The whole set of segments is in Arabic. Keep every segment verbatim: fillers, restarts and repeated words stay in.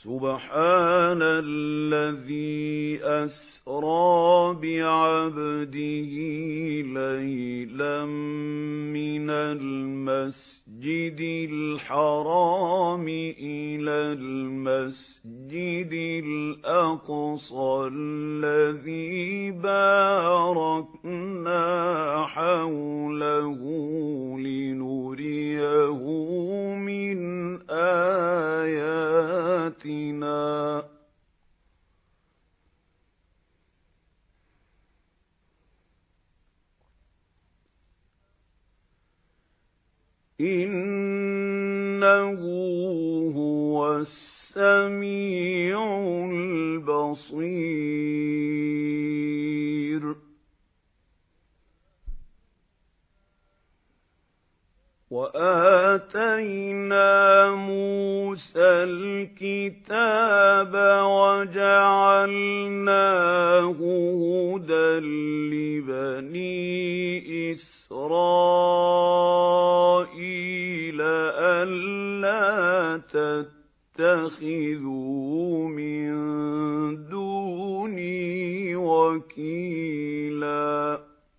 سُبْحَانَ الَّذِي أَسْرَى بِعَبْدِهِ لَيْلًا مِنَ الْمَسْجِدِ الْحَرَامِ إِلَى الْمَسْجِدِ الْأَقْصَى الَّذِي بَارَكْنَا حَوْلَهُ لِنُرِيَهُ مِنْ آيَاتِنَا إِنَّهُ هُوَ السَّمِيعُ الْبَصِيرُ. وَآتَيْنَا مُوسَى الْكِتَابَ وَجَعَلْنَاهُ هُدًى لِبَنِي إِسْرَائِيلَ أَلَّا تَتَّخِذُوا مِن دُونِي وَكِيلًا.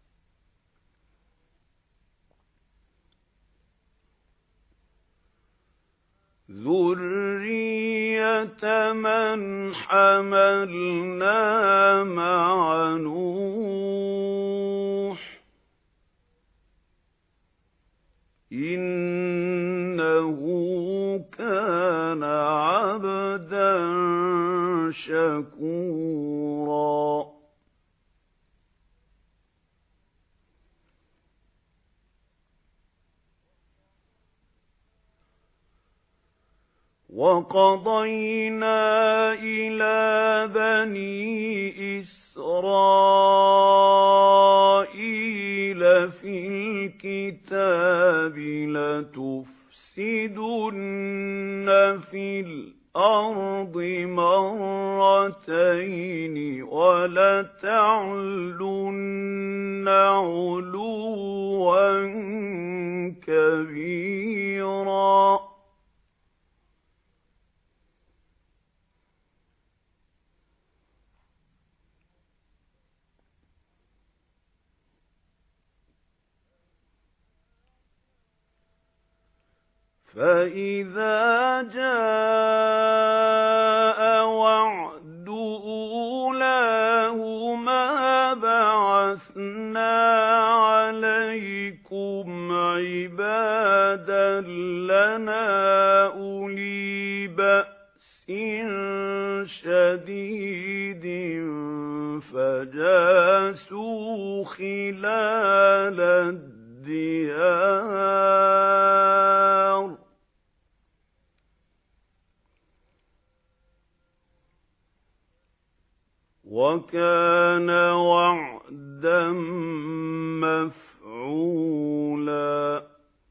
ذُرِّيَّةَ مَنْ حَمَلْنَا مَعَ نُوحٍ إِنَّهُ كَانَ عَبْدًا شَكُورًا. وَقَضَيْنَا إِلَى بَنِي إِسْرَائِيلَ فِي الْكِتَابِ لَتُفْسِدُنَّ فِي الْأَرْضِ مَرَّتَيْنِ وَلَتَعْلُنَّ عُلُوًّا كَبِيرًا. فَإِذَا جَاءَ وَعْدُ أُولَاهُمَا بَعَثْنَا عَلَيْكُمْ عِبَادًا لَّنَا أُولِي بَأْسٍ شَدِيدٍ فَجَاسُوا خِلَالَ الدِّيَارِ. وَكَانَ وَعْدًا مَّفْعُولًا.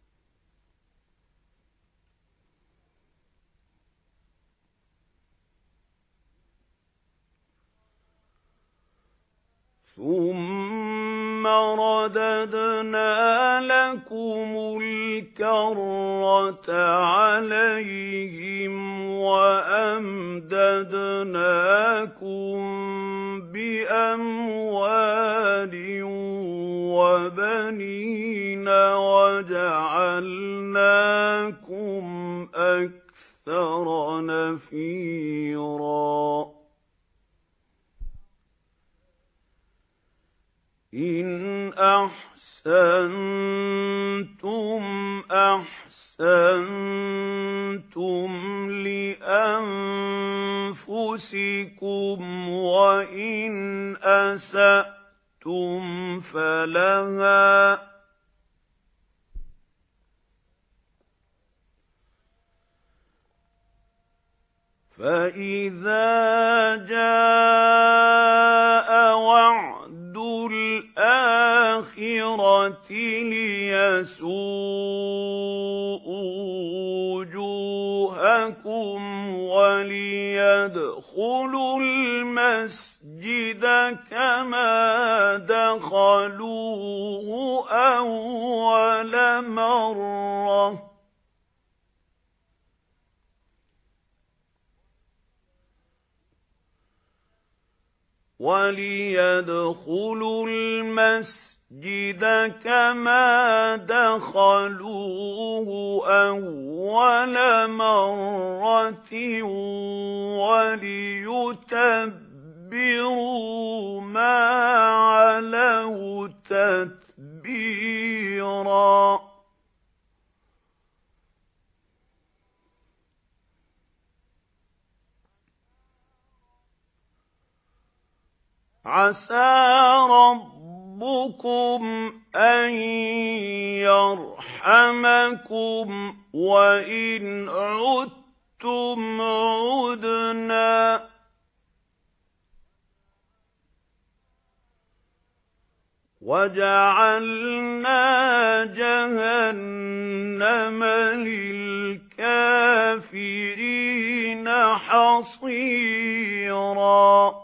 ثُمَّ رَدَدْنَا لَكُمُ الْكَرَّةَ عَلَيْهِمْ وَأَمْدَدْنَاكُمْ بِأَمْوَالٍ وَبَنِينَ وَجَعَلْنَاكُمْ أَكْثَرَ نَفِيرًا. إِنْ أَحْسَنْتُمْ أَحْسَنْتُمْ لِأَنفُسِكُمْ وَإِنْ أَسَأْتُمْ فَلَهَا فَإِذَا جَاءَ وَعْدُ الْآخِرَةِ لِيَسُوءُوا وُجُوهَكُمْ وَلِيَدْخُلُوا الْمَسْجِدَ كَمَا دَخَلُوهُ أَوَّلَ مَرَّةٍ وَلِيَدْخُلُوا الْمَسْجِدَ كَمَا دَخَلُوهُ أَوَّلَ مَرَّةٍ وَلِيُتَبِّرُوا مَا عَلَوْا تَتْبِيرًا. عَسَى رَبُّكُمْ أَن يَرْحَمَكُمْ وَإِنْ عُدتُّمْ عُدْنَا وَجَعَلْنَا جَهَنَّمَ لِلْكَافِرِينَ حَصِيرًا.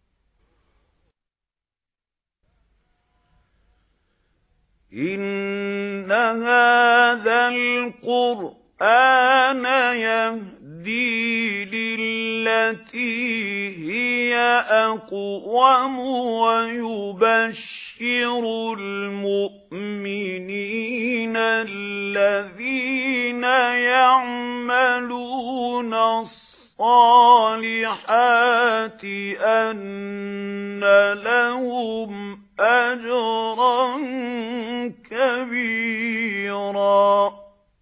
إِنَّ هَذَا الْقُرْآنَ يَهْدِي لِلَّتِي هِيَ أَقْوَمُ وَيُبَشِّرُ الْمُؤْمِنِينَ الَّذِينَ يَعْمَلُونَ الصَّالِحَاتِ أَنَّ لَهُمْ أَجْرًا كَبِيرًا.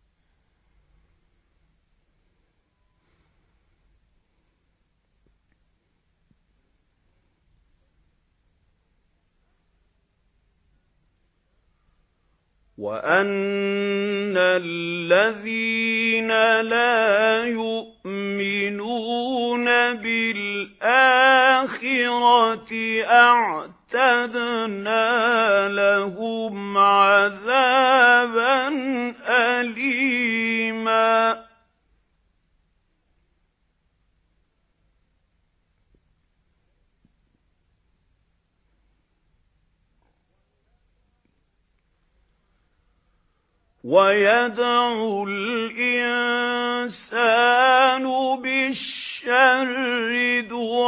وَأَنَّ الَّذِينَ لَا يُؤْمِنُونَ بِالْآخِرَةِ أَعْتَدْنَا لَهُمْ عَذَابًا أَلِيمًا. وَيَدْعُ الْإِنسَانُ بِالشَّرِّ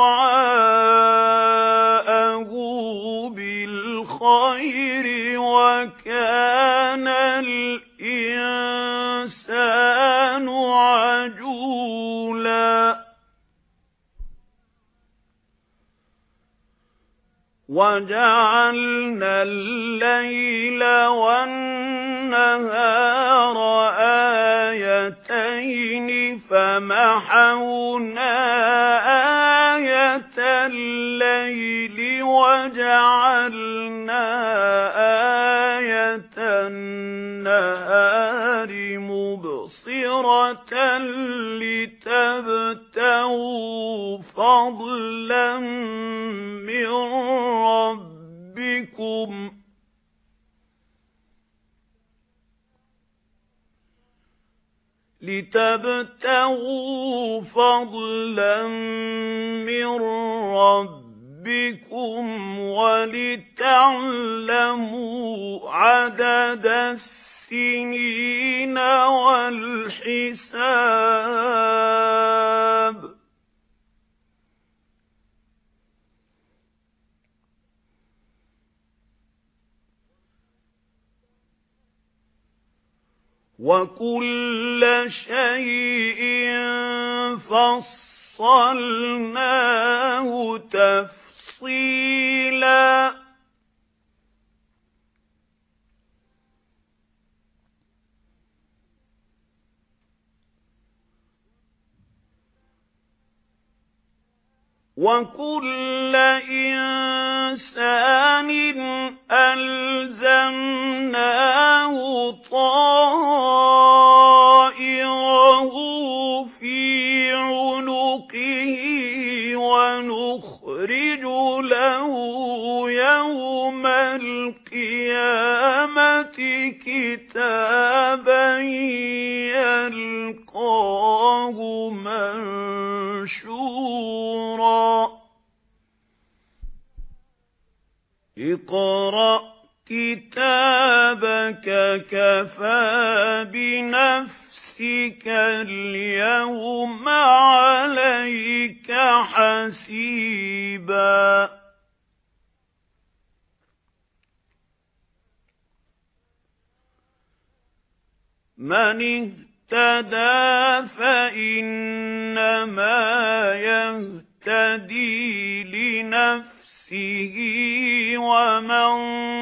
دُعَاءَهُ بِالْخَيْرِ وَكَانَ الْإِنسَانُ عَجُولًا. وَجَعَلْنَا اللَّيْلَ وَالنَّهَارَ آيَتَيْنِ فَمَحَوْنَا آيَةَ اللَّيْلِ وَجَعَلْنَا آيَةَ النَّهَارِ مُبْصِرَةً لِتَبْتَغُوا فَضْلًا مِنْ رَبِّكُمْ لِتَبْتَغُوا فَضْلًا مِنْ رَبِّكُمْ وَلِتَعْلَمُوا عَدَدَ السِّنِينَ وَالْحِسَابَ. وَكُلَّ شَيْءٍ فَصَّلْنَاهُ تَفْصِيلًا. وَكُلَّ إِنسَانٍ أَلْزَمْنَاهُ طَائِرَهُ فِي عُنُقِهِ وَنُخْرِجُ لَهُ يَوْمَ الْقِيَامَةِ كِتَابًا يَلْقَاهُ مَنشُورًا. اقْرَأْ كِتَابَكَ كَفَى بِنَفْسِكَ الْيَوْمَ عَلَيْكَ حَسِيبًا. مَنِ اهْتَدَى فَإِنَّمَا يَهْتَدِي لِنَفْسِهِ وَمَنْ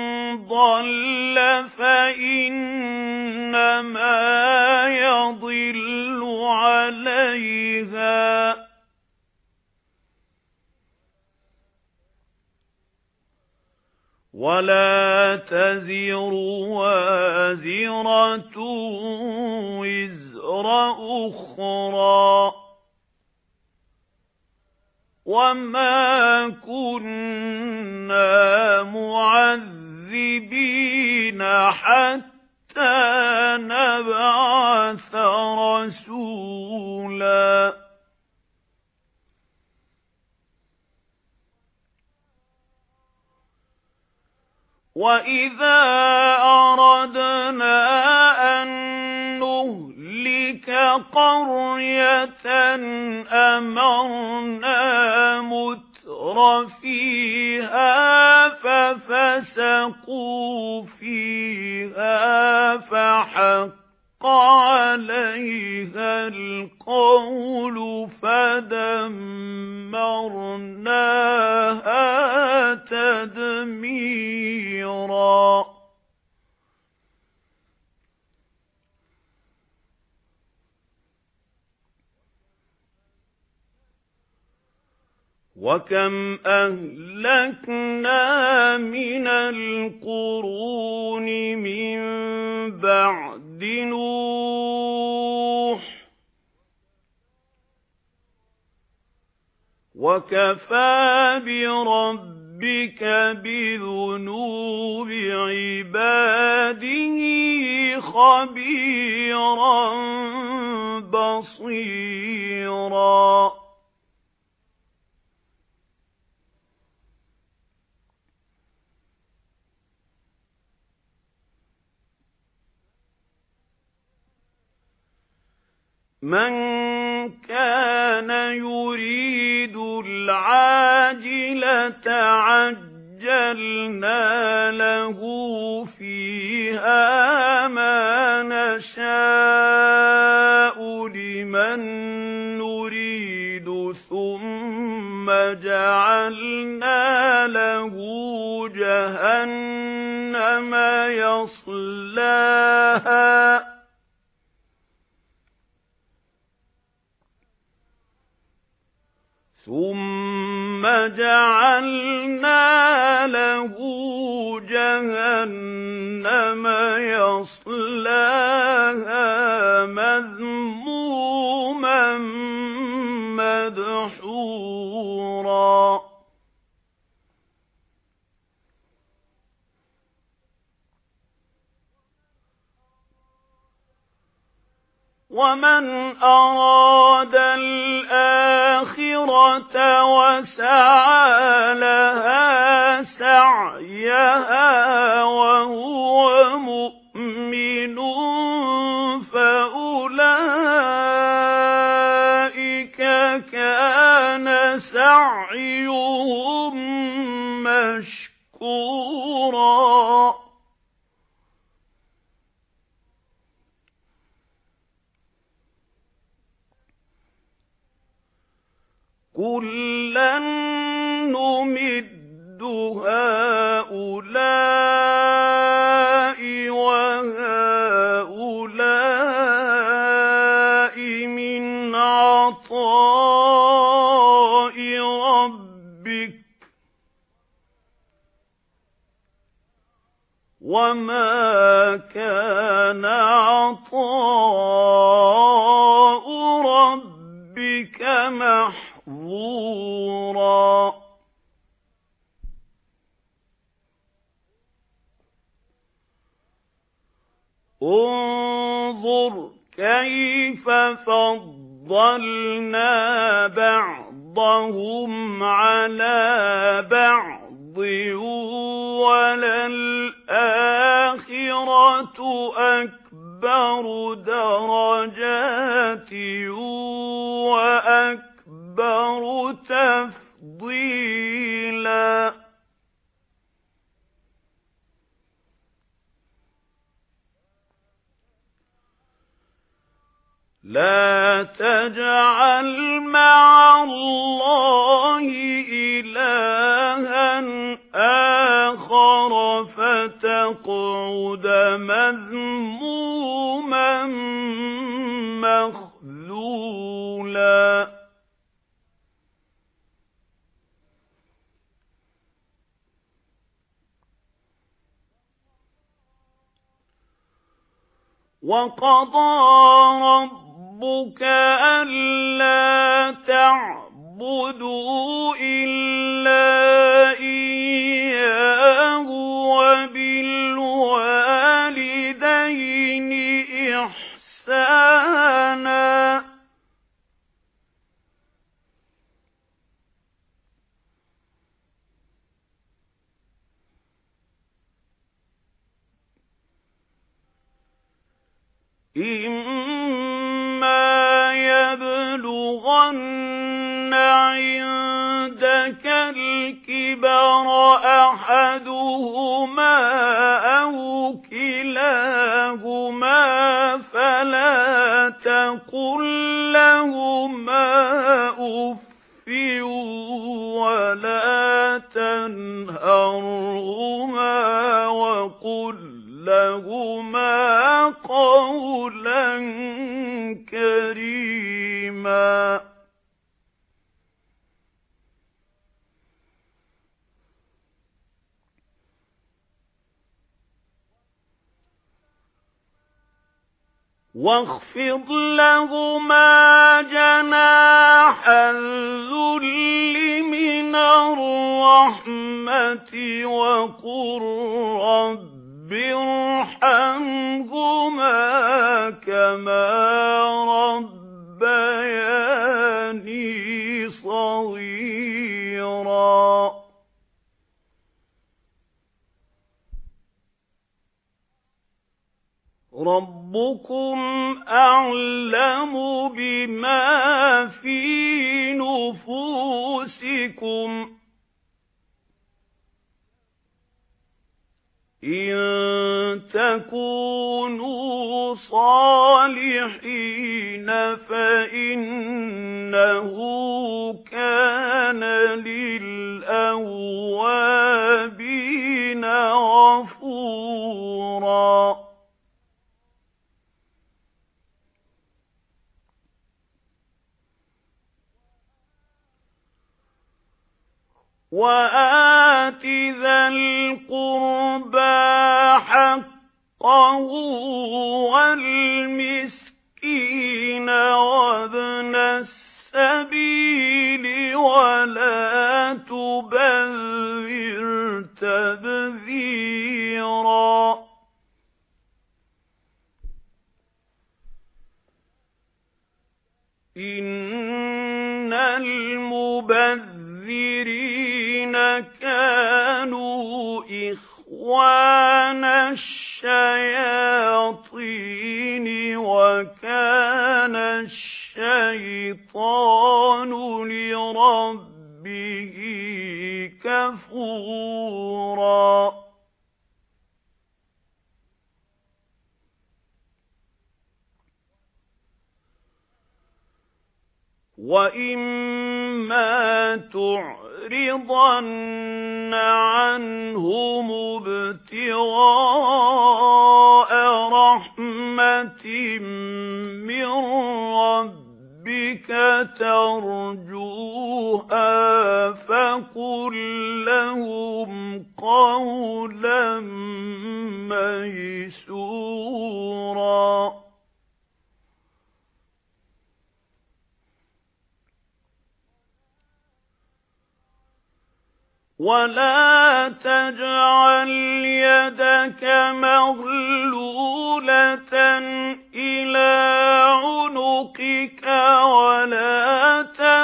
ضَلَّ فَإِنَّمَا يَضِلُّ عَلَيْهَا وَلَا تَزِرُ وَازِرَةٌ وِزْرَ أُخْرَى وَمَا كُنَّا مُعَذِّبِينَ حَتَّى نَبْعَثَ رَسُولًا وَإِذَا أَرَدْنَا أَن نُّهْلِكَ قَرْيَةً أَمَرْنَا مُتْرَفِيهَا فَفَسَقُوا فِيهَا فَحَقَّ عَلَيْهَا الْقَوْلُ فَدَمَّرْنَاهَا تَدْمِيرًا. وَكَمْ أَهْلَكْنَا مِنَ الْقُرُونِ مِنْ بَعْدِ نُوحٍ وَكَفَى بِرَبِّكَ بِذُنُوبِ عِبَادِهِ خَبِيرًا بَصِيرًا. مَنْ كَانَ يُرِيدُ الْعَاجِلَةَ عَجَّلْنَا لَهُ فِيهَا مَا نَشَاءُ لِمَن نُّرِيدُ ثُمَّ جَعَلْنَا لَهُ جَهَنَّمَ يَصْلَاهَا ثُمَّ جَعَلْنَا لَهُ جَهَنَّمَ يَصْلَاهَا مَذْمُومًا مَدْحُورًا. وَمَنْ أَرَادَ الْآخِرَةَ وَسَعَى لَهَا سَعْيَهَا وَهُوَ مُؤْمِنٌ فَأُولَئِكَ كَانَ سَعْيُهُم مَّشْكُورًا. كُلًّا نُّمِدُّ هَٰؤُلَاءِ وَهَٰؤُلَاءِ مِنْ عَطَاءِ رَبِّكَ وَمَا كَانَ عَطَاءُ رَبِّكَ مَحْظُورًا. انظُرْ كَيْفَ فَضَّلْنَا بَعْضَهُمْ عَلَى بَعْضٍ وَلَلْآخِرَةُ أَكْبَرُ دَرَجَاتٍ وَأَكْبَرُ تَفْضِيلًا. لا تجعل مع الله إلها آخر فتقعد مذموما مخذولا وَقَضَى رَبُّكَ أَلَّا تَعْبُدُوا إِلَّا إِيَّاهُ وَبِالْوَالِدَيْنِ إِحْسَانًا إِمَّا يَبْلُغَنَّ عِندَكَ الْكِبَرَ أَحَدُهُمَا أَوْ كِلَاهُمَا فَلَا تَقُل لَّهُمَا أُفٍّ وَلَا تَنْهَرْهُمَا وَقُل لَّهُمَا قَوْلًا كَرِيمًا وَاخْفِضْ لَهُمَا جَنَاحَ الذُّلِّ مِنَ الرَّحْمَةِ وَقُل رَّبِّ ارْحَمْهُمَا كَمَا رَبَّيَانِي صَغِيرًا رَبُّكُمْ أَعْلَمُ بِمَا فِي نُفُوسِكُمْ إِن تَكُونُوا صَالِحِينَ فَإِنَّهُ كَانَ لِلْأَوَّابِينَ غَفُورًا وَآتِ ذَا الْقُرْبَى حَقَّهُ وَالْمِسْكِينَ وَابْنَ السَّبِيلِ وَلَا تُبَذِّرْ تَبْذِيرًا إِنَّ الْمُبَذِّرِينَ كَانُوا إِخْوَانَ الشَّيَاطِينِ وَكَانَ الشَّيْطَانُ لِرَبِّهِ كَفُورًا وَإِمَّا تُعْرِضَنَّ عَنْهُمُ ابْتِغَاءَ رَحْمَةٍ مِّن رَّبِّكَ تَرْجُوهَا فَقُل لَّهُمْ قَوْلًا مَّيْسُورًا وَلَا تَجْعَلْ يَدَكَ مَغْلُولَةً إِلَى عُنُقِكَ وَلَا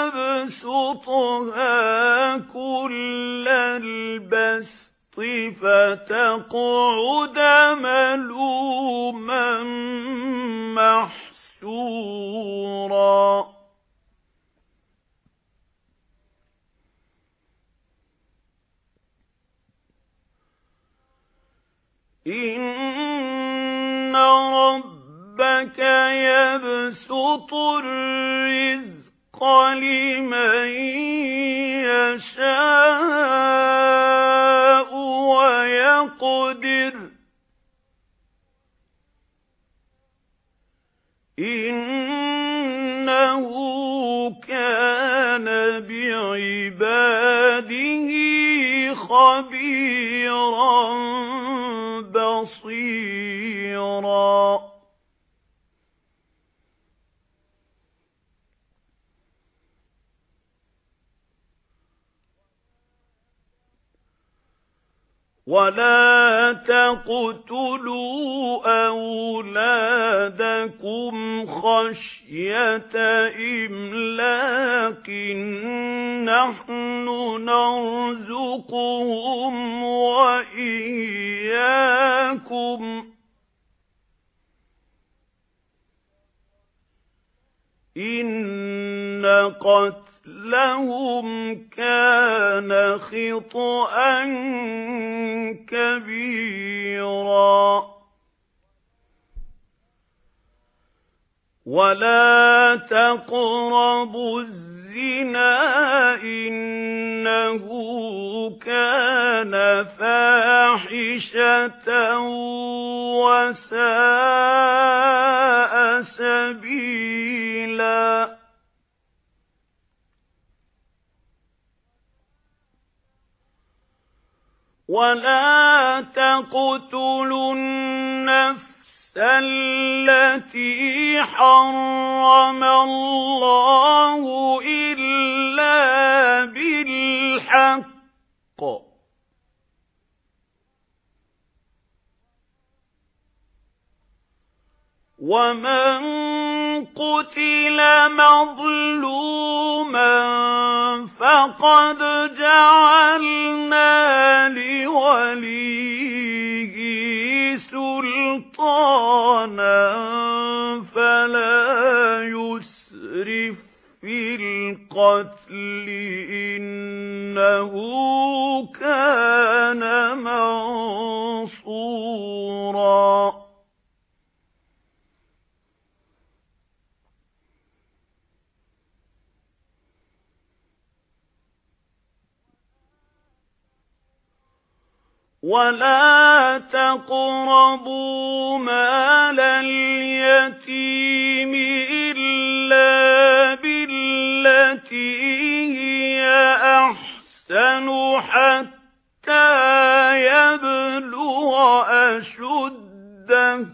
تَبْسُطْهَا كُلَّ الْبَسْطِ فَتَقْعُدَ مَلُومًا مَّحْسُورًا إِنَّ رَبَّكَ يَبْسُطُ يَبْسُطُ الرِّزْقَ لِمَن يَشَاءُ وَيَقْدِرُ إِنَّهُ كَانَ بِعِبَادِهِ خَبِيرًا بَصِيرًا. وَلَا تَقْتُلُوا أَوْلَادَكُمْ خَشْيَةَ إِمْلَاقٍ نَّحْنُ نَرْزُقُهُمْ وَإِيَّاكُمْ إِنَّ قَتْلَهُمْ كَانَ خِطْئًا كَبِيرًا. وَلَا تَقْرَبُوا الزِّنَا إِنَّهُ كَانَ فَاحِشَةً وَسَاءَ سَبِيلًا. وَلَا تَقْتُلُوا النَّفْسَ الَّتِي حَرَّمَ اللَّهُ إِلَّا بِالْحَقِّ وَمَنْ قُتِلَ مَظْلُومًا فَقَدْ جَعَلْنَا لِوَلِيِّهِ سُلْطَانًا فَلَا يُسْرِفْ فِي الْقَتْلِ إِنَّهُ كَانَ مَنصُورًا. وَلَا تَقْرَبُوا مَالَ الْيَتِيمِ إِلَّا بِالَّتِي هِيَ أَحْسَنُ حَتَّى يَبْلُغَ أَشُدَّهُ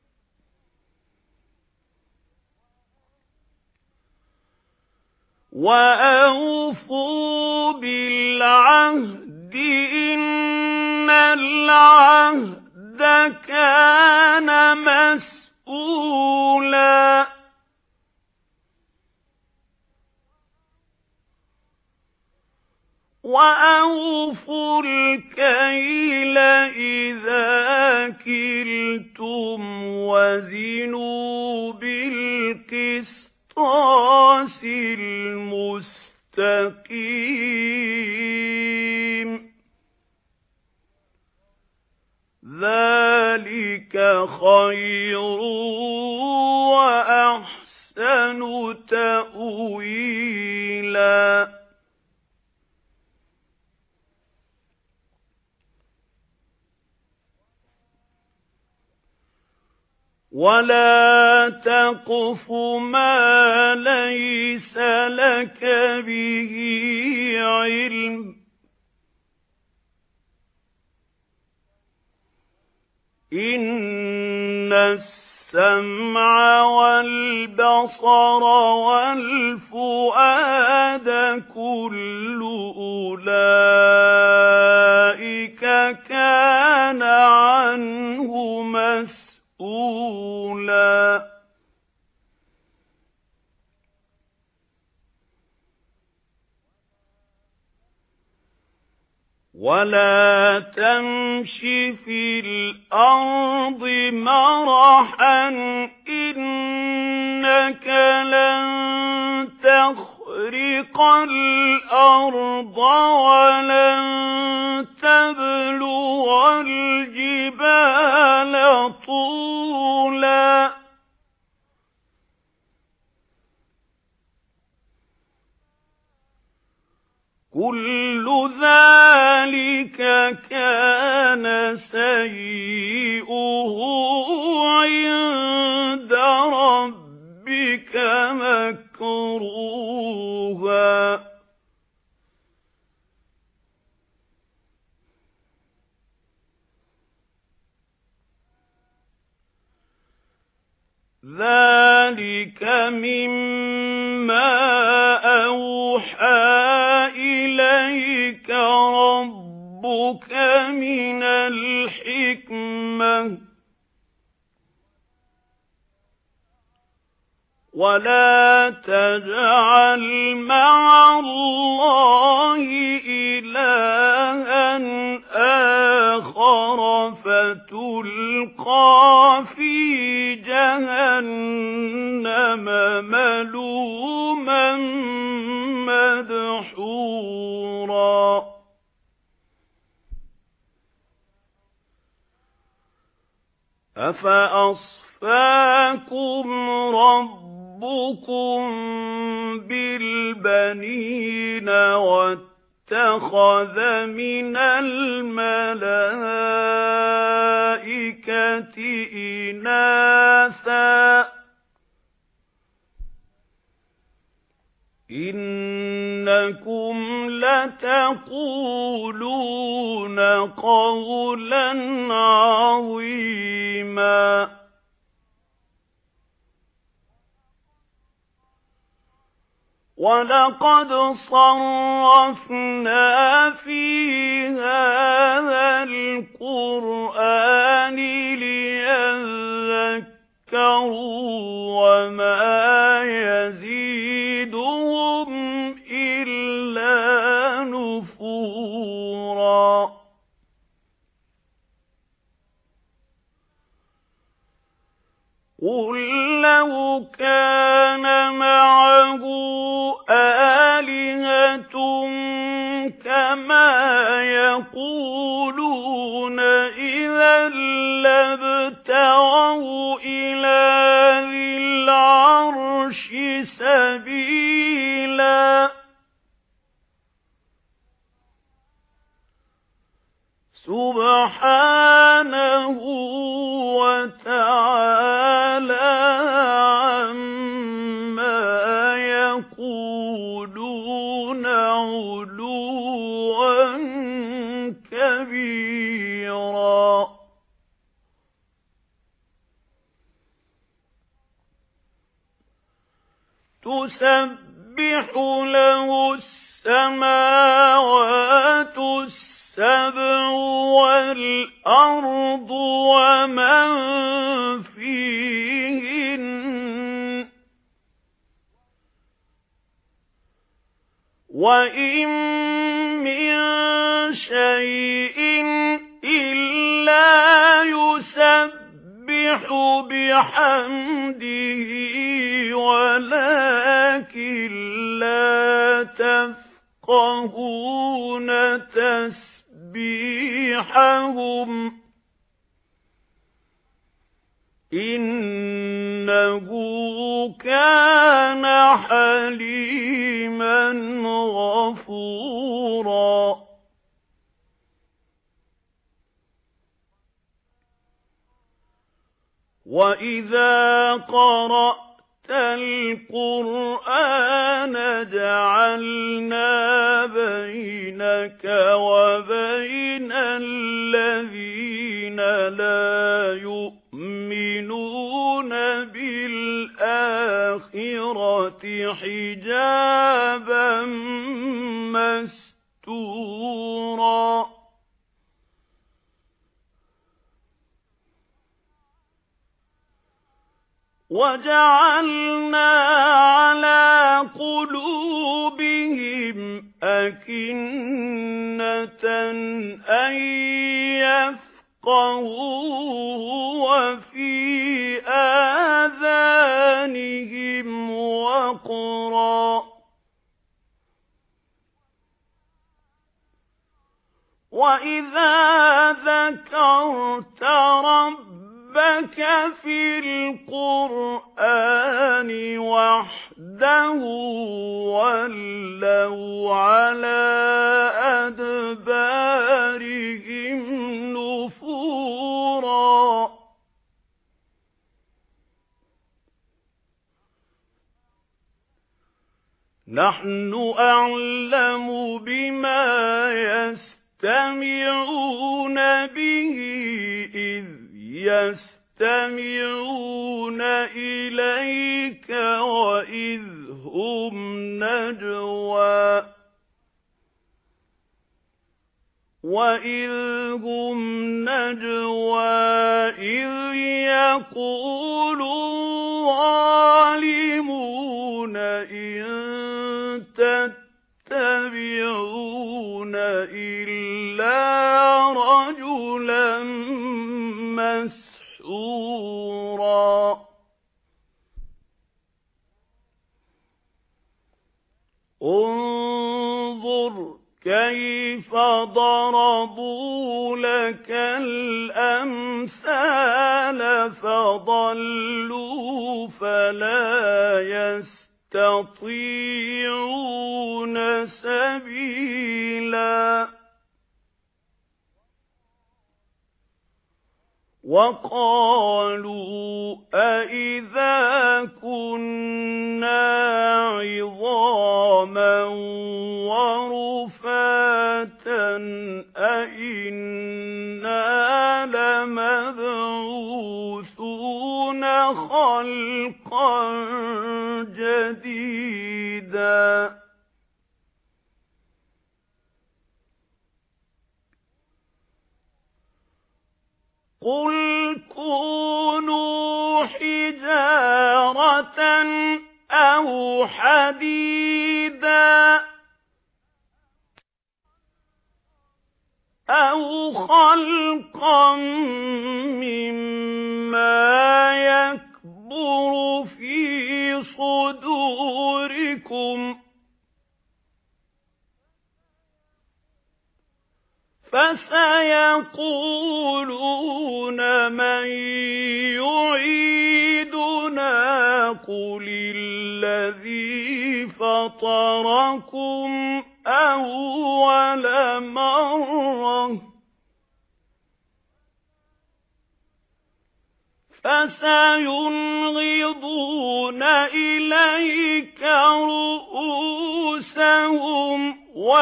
وَأَوْفُوا بِالْعَهْدِ إِنَّ الْعَهْدَ كَانَ مَسْئُولًا. وَأَوْفُوا الْكَيْلَ إِذَا كِلْتُمْ وَزِنُوا بِالْقِسْطَاسِ الْمُسْتَقِيمِ ذَلِكَ خَيْرٌ وَأَحْسَنُ تَأْوِيلًا. وَلَا تَقْفُ مَا لَيْسَ لَكَ بِهِ عِلْمٌ إِنَّ السَّمْعَ وَالْبَصَرَ وَالْفُؤَادَ كُلُّ أُولَئِكَ كَانَ عَنْهُ مسؤولا. وَلَا تَمْشِ فِي الْأَرْضِ مَرَحًا إِنَّكَ لَن تَخْرِقَ الْأَرْضَ وَلَن تَبْلُغَ الْجِبَالَ طُولًا كُلُّ ذَلِكَ كَانَ سَيِّئُهُ عِندَ رَبِّكَ مَكْرُوهًا ذَلِكَ مِمَّا أَوْحَى إِلَيْكَ رَبُّكَ مِنَ الْحِكْمَةِ وَلَا تَجْعَلْ مَعَ اللَّهِ إِلَٰهًا آخَرَ فَتُلْقَىٰ فِي جَهَنَّمَ مَلُومًا مَّدْحُورًا أَفَأَصْفَاكُمْ رَبُّكُمْ بِالْبَنِينَ وَاتَّخَذَ مِنَ الْمَلَائِكَةِ إِنَاثًا إِنَّكُمْ لَتَقُولُونَ قَوْلًا عَظِيمًا وَلَقَدْ صَرَّفْنَا فِي هَذَا الْقُرْآنِ لِيَذَّكَّرُوا وَمَا يَزِيدُهُمْ إِلَّا نُفُورًا قُل لَّوْ كَانَ مَعَهُ آلِهَةٌ كَمَا يَقُولُونَ إِذًا لَّابْتَغَوْا إِلَىٰ ذِي الْعَرْشِ سَبِيلًا سُبْحَانَهُ وَتَعَالَى عَمَّا يَقُولُونَ عُلُوًّا كَبِيرًا تُسَبِّحُ لَهُ السَّمَاوَاتُ السَّبْعُ وَالْأَرْضُ وَمَن فِيهِنَّ وَإِن مِّن شَيْءٍ إِلَّا يُسَبِّحُ بِحَمْدِهِ وَلَكِن لَّا تَفْقَهُونَ تَسْبِيحَهُمْ إِنَّهُ كَانَ حَلِيمًا غَفُورًا وَإِذَا قَرَأْتَ الْقُرْآنَ جَعَلْنَا بَيْنَكَ وَبَيْنَ الَّذِينَ لَا يُؤْمِنُونَ بِالْآخِرَةِ حِجَابًا مَّسْتُورًا وَجَعَلْنَا عَلَى قُلُوبِهِمْ أَكِنَّةً أَن يَفْقَهُوهُ وَفِي آذَانِهِمْ وَقْرًا وَإِذَا ذَكَرْتَ رَبَّكَ رَبَّكَ فِي الْقُرْآنِ وَحْدَهُ وَلَّوْا عَلَى أَدْبَارِهِمْ نُفُورًا نَحْنُ أَعْلَمُ بِمَا يَسْتَمِعُونَ بِهِ إِذْ يَسْتَمِعُونَ إِلَيْكَ وَإِذْ هُمْ نَجْوَى وَإِذْ هُمْ نَجْوَى إِذْ يَقُولُ الظَّالِمُونَ إِن تَتَّبِعُونَ إِلَّا رَجُلًا مَّسْحُورًا انظُرْ كَيْفَ ضَرَبُوا لَكَ الْأَمْثَالَ فَضَلُّوا فَلَا يَسْتَطِيعُونَ سَبِيلًا وَقَالُوا أَإِذَا كُنَّا عِظَامًا وَرُفَاتًا أَإِنَّا لَمَبْعُوثُونَ خَلْقًا جَدِيدًا قُلْ كُونُوا حِجَارَةً أَوْ حَدِيدًا أَوْ خَلْقًا مِّمَّا يَكْبُرُ فِي صُدُورِكُمْ فَسَيَقُولُونَ مَن يُعِيدُنَا قُلِ الَّذِي فَطَرَكُمْ أَوَّلَ مَرَّةٍ فَسَيُنْغِضُونَ إِلَيْكَ رُءُوسَهُمْ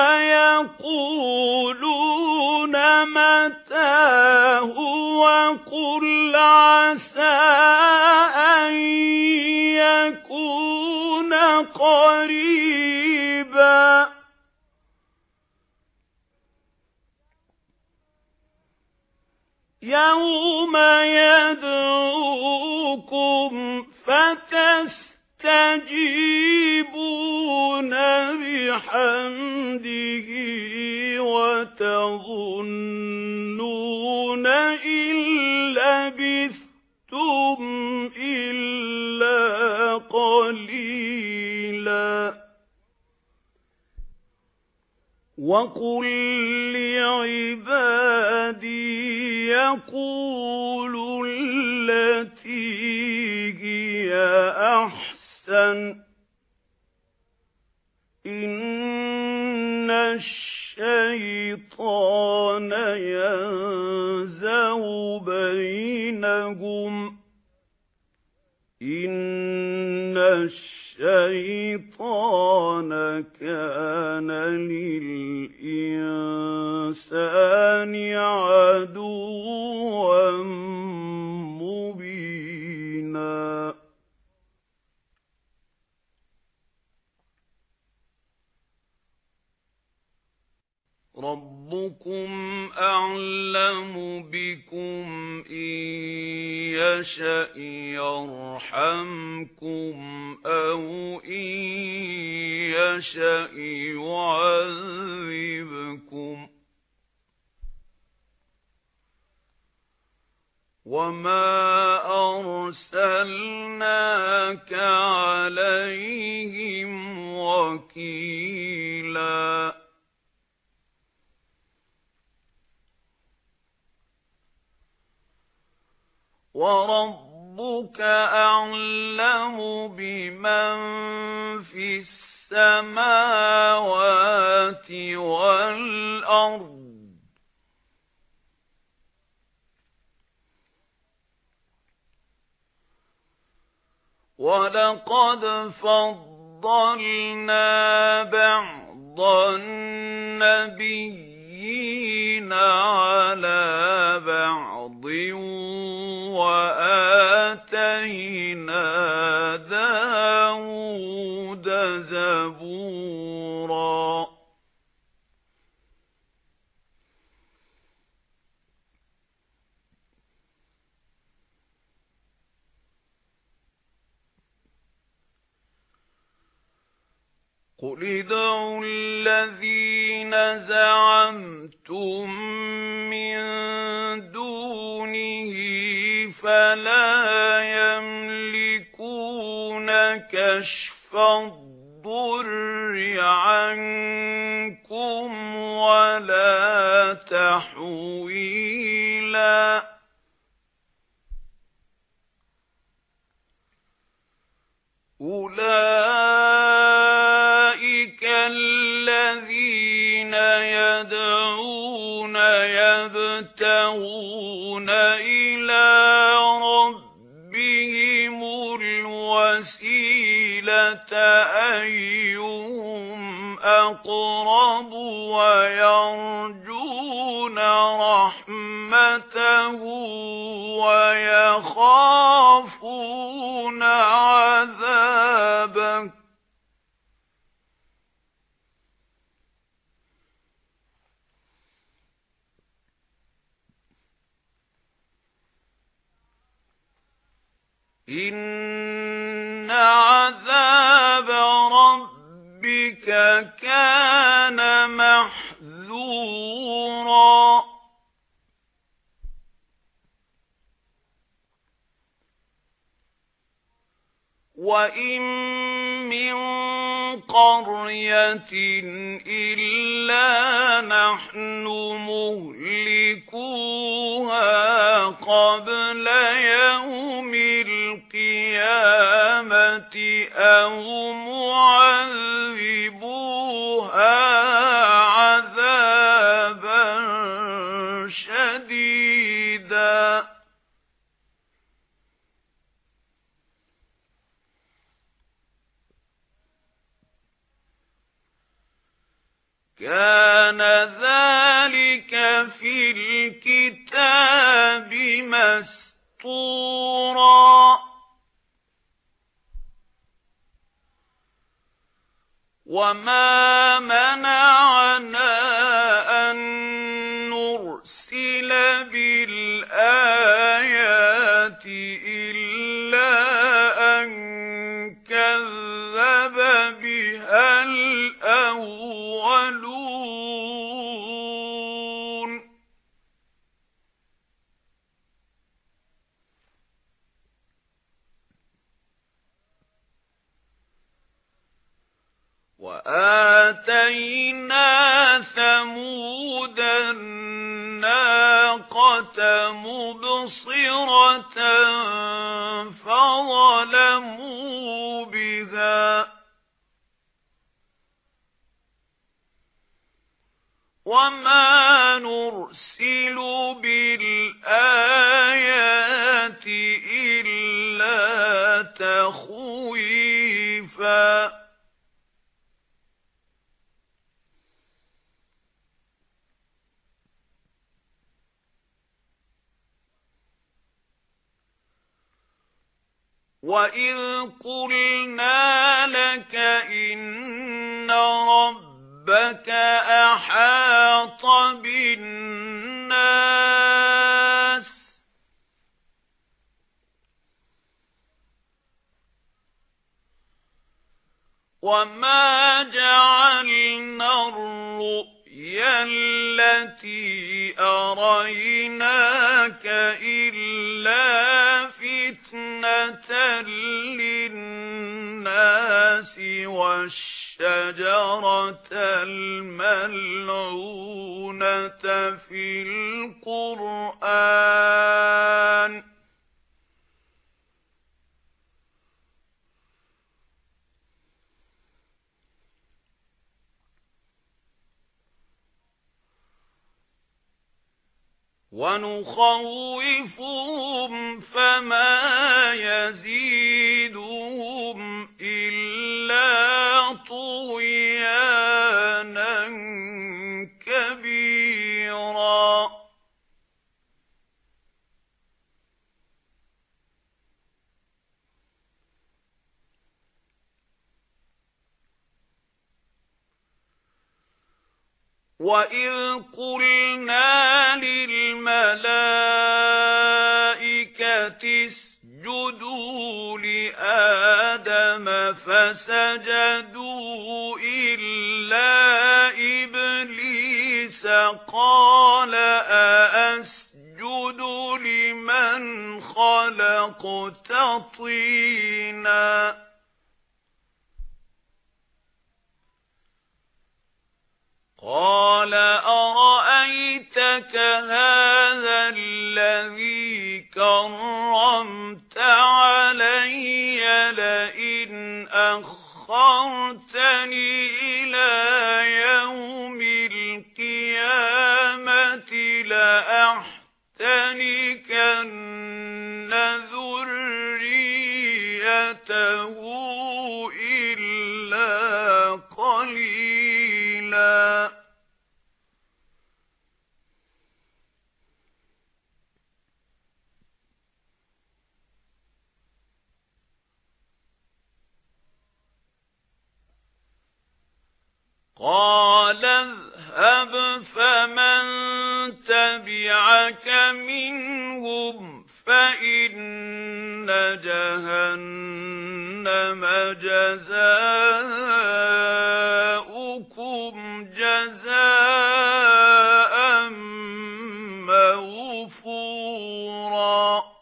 وَيَقُولُونَ مَتَىٰ هُوَ قُلْ عَسَىٰ أَن يَكُونَ قَرِيبًا يَوْمَ يَدْعُوكُمْ فَتَسْتَجِيبُونَ بِحَمْدِهِ وَتَظُنُّونَ إِن لَّبِثْتُمْ إِلَّا قَلِيلًا وَقُل لِّعِبَادِي يَقُولُوا الَّتِي هِيَ أَحْسَنُ إِنَّ الشَّيْطَانَ يَنزَغُ بَيْنَهُمْ إِنَّ الشَّيْطَانَ كَانَ لِلْإِنسَانِ عَدُوًّا مُّبِينًا رَبُّكُمْ أَعْلَمُ بِكُمْ إِن يَشَأْ يَرْحَمْكُمْ أَوْ إِن يَشَأْ يُعَذِّبْكُمْ وَمَا أَرْسَلْنَاكَ عَلَيْهِمْ وَكِيلًا وَرَبُّكَ أَعْلَمُ بِمَنْ فِي السَّمَاوَاتِ وَالْأَرْضِ وَلَقَدْ فَضَّلْنَا بَعْضَ النَّبِيِّينَ عَلَى بَعْضٍ وَآتَيْنَا دَاوُودَ زَبُورًا. قُلِ ادْعُوا الَّذِينَ زَعَمْتُم مِّن دُونِهِ فَلَا يَمْلِكُونَ كَشْفَ الضُّرِّ عَنكُمْ وَلَا تَحْوِيلًا. أُولَئِكَ الَّذِينَ يَدْعُونَ يَبْتَغُونَ إِلَى رَبِّهِمُ الْوَسِيلَةَ أَيُّهُمْ أَقْرَبُ وَيَرْجُونَ رَحْمَتَهُ وَيَخَافُونَ عَذَابَهُ. إِنَّ عَذَابَ رَبِّكَ كَانَ مَحْذُورًا. وَإِن مِّن قَرْيَةٍ إِلَّا نَحْنُ مُهْلِكُوهَا قَبْلَ يَوْمِ الْقِيَامَةِ أَوْ مُعَذِّبُوهَا عَذَابًا شَدِيدًا. كَانَ ذَلِكَ فِي الْكِتَابِ مَسْطُورًا. وَمَا مَنَعَنَا أَن نُّرْسِلَ بِالْآيَاتِ إِلَّا أَن كَذَّبَ بِهَا الْأَوَّلُونَ. وَآتَيْنَا ثَمُودَ النَّاقَةَ مُبْصِرَةً فَظَلَمُوا بِهَا وَمَا نُرْسِلُ بِالْآيَاتِ إِلَّا تَخْوِيفًا. وَإِذْ قُلْنَا لَكَ إِنَّ رَبَّكَ أَحَاطَ بِالنَّاسِ وَمَا جَعَلْنَا الرُّؤْيَا الَّتِي أَرَيْنَاكَ إِلَّا فِتْنَةً لِلنَّاسِ وَالشَّجَرَةَ الْمَلْعُونَةَ فِي الْقُرْآنِ ونخوفهم فما يزيدهم إلا طغيانا كبيرا وَإِذْ قُلْنَا لِلْمَلَائِكَةِ اسْجُدُوا لِآدَمَ فَسَجَدُوا إِلَّا إِبْلِيسَ قَالَ أَأَسْجُدُ لِمَنْ خَلَقْتَ طِينًا قَالَ أَرَأَيْتَكَ هَذَا الَّذِي كَرَّمْتَ عَلَيَّ لَئِنْ أَخَّرْتَنِي إِلَى يَوْمِ الْقِيَامَةِ لَأَحْتَنِكَنَّ ذُرِّيَّتَهُ إِلَّا قَلِيلًا قَالَ اذْهَبْ فَمَن تَبِعَكَ مِنْهُمْ فَإِنَّ جَهَنَّمَ جَزَاؤُكُمْ جَزَاءً مَّوْفُورًا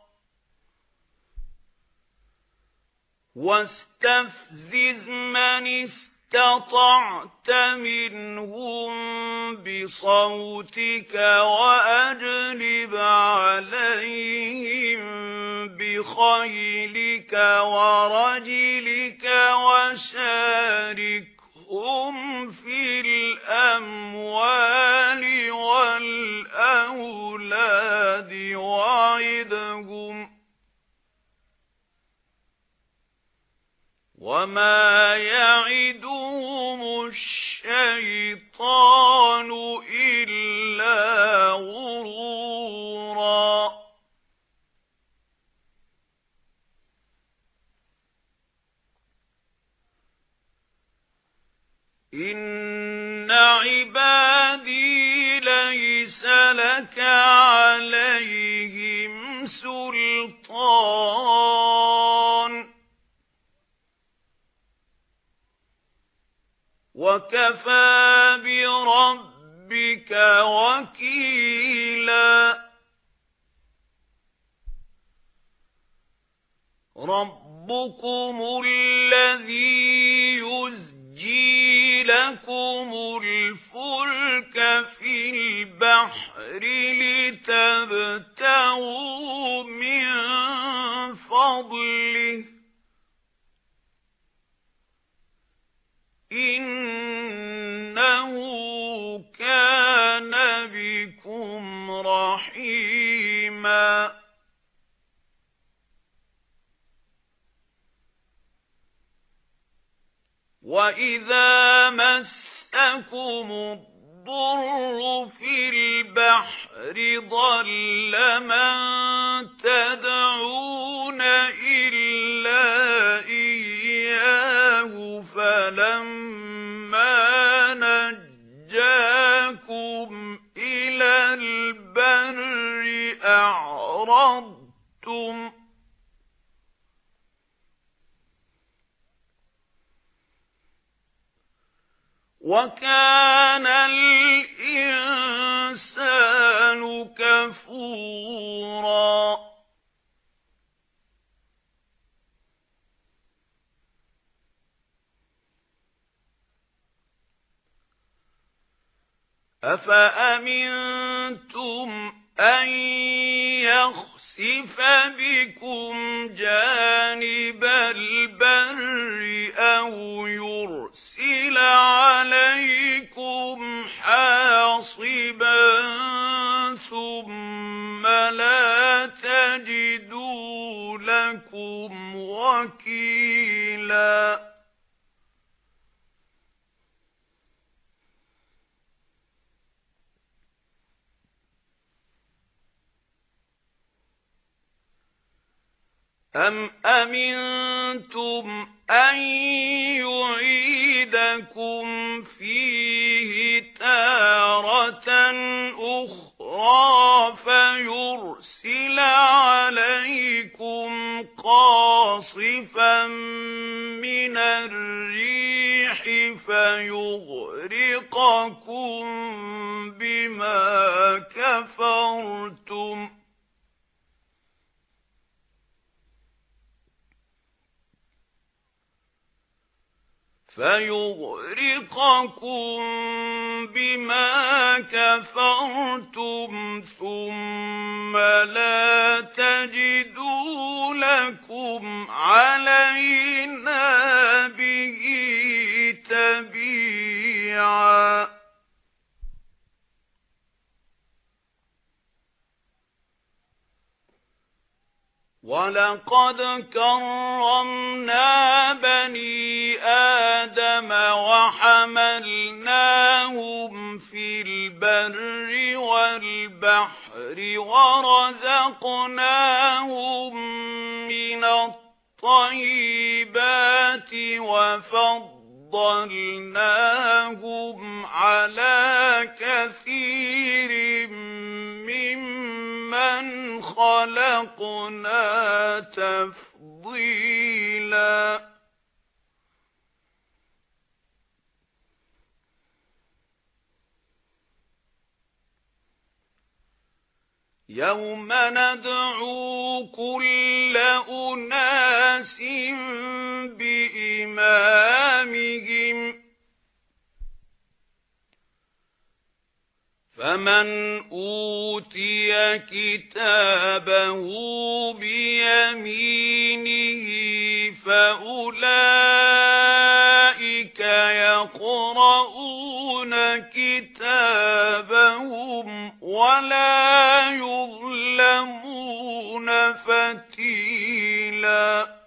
وَاسْتَفْزِزْ مَنِ اسْتَطَعْتَ مِنْهُمْ بِصَوْتِكَ وَأَجْلِبْ عَلَيْهِمْ بِخَيْلِكَ وَرَجِلِكَ وَشَارِكْهُمْ فِي الْأَمْوَالِ وَالْأَوْلَادِ وَعِدْهُمْ وَمَا يَعِدُهُمُ الشَّيْطَانُ إِلَّا غُرُورًا إِنَّ عِبَادِي لَيْسَ لَكَ عَلَيْهِمْ سُلْطَانٌ وَكَفَى بِرَبِّكَ وَكِيلًا رَبُّكُمُ الَّذِي يُزْجِي لَكُمُ الْفُلْكَ فِي الْبَحْرِ لِتَبْتَغُوا مِنْ فَضْلِهِ إِنَّهُ كَانَ بِكُمْ رَحِيمًا وَإِذَا مَسَّكُمُ الضُّرُّ فِي الْبَحْرِ ضَلَّ مَن تَدْعُونَ إِلَّا إِيَّاهُ فَلَمَّا نَجَّاكُمْ إِلَى الْبَرِّ أَعْرَضْتُمْ وَكَانَ الْإِنسَانُ كَفُورًا أَفَأَمِنْتُمْ أَنْ يَخْسِفَ بِكُمْ جَانِبَ الْبَرِّ أَوْ يُرْسِلَ عَلَيْكُمْ حَاصِبًا ثُمَّ أَمْ أَمِنْتُمْ أَنْ يُعِيدَكُمْ فِيهِ تَارَةً أُخْرَى فَيُرْسِلَ عَلَيْكُمْ قَاصِفًا مِنَ الرِّيحِ فَيُغْرِقَكُمْ بِمَا كَفَرْتُمْ فَيُغْرِقَكُم بِمَا كَفَرْتُمْ ثُمَّ لَا تَجِدُوا لَكُمْ عَلَيْنَا بِهِ تَبِيعًا وَلَقَدْ كَرَّمْنَا بَنِي آدَمَ وَحَمَلْنَاهُمْ فِي الْبَرِّ وَالْبَحْرِ وَرَزَقْنَاهُمْ مِنَ الطَّيِّبَاتِ وَفَضَّلْنَاهُمْ عَلَى كَثِيرٍ مِّمَّنْ خَلَقْنَا تَفْضِيلًا يَوْمَ نَدْعُو كُلَّ أُنَاسٍ بِإِمَامِهِمْ فَمَنْ أُوتِيَ كِتَابَهُ بِيَمِينِهِ فَأُولَئِكَ يَقْرَؤُونَ كِتَابَهُمْ وَلَا يُظْلَمُونَ فَتِيلًا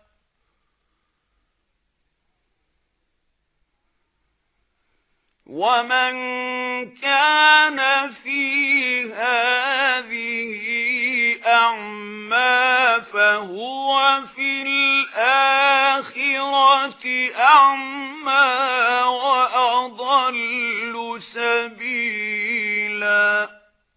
وَمَنْ كَانَ فِي هَذِهِ أَعْمَى فَهُوَ فِي الْآخِرَةِ أَعْمَى وَأَضَلُّ سَبِيلًا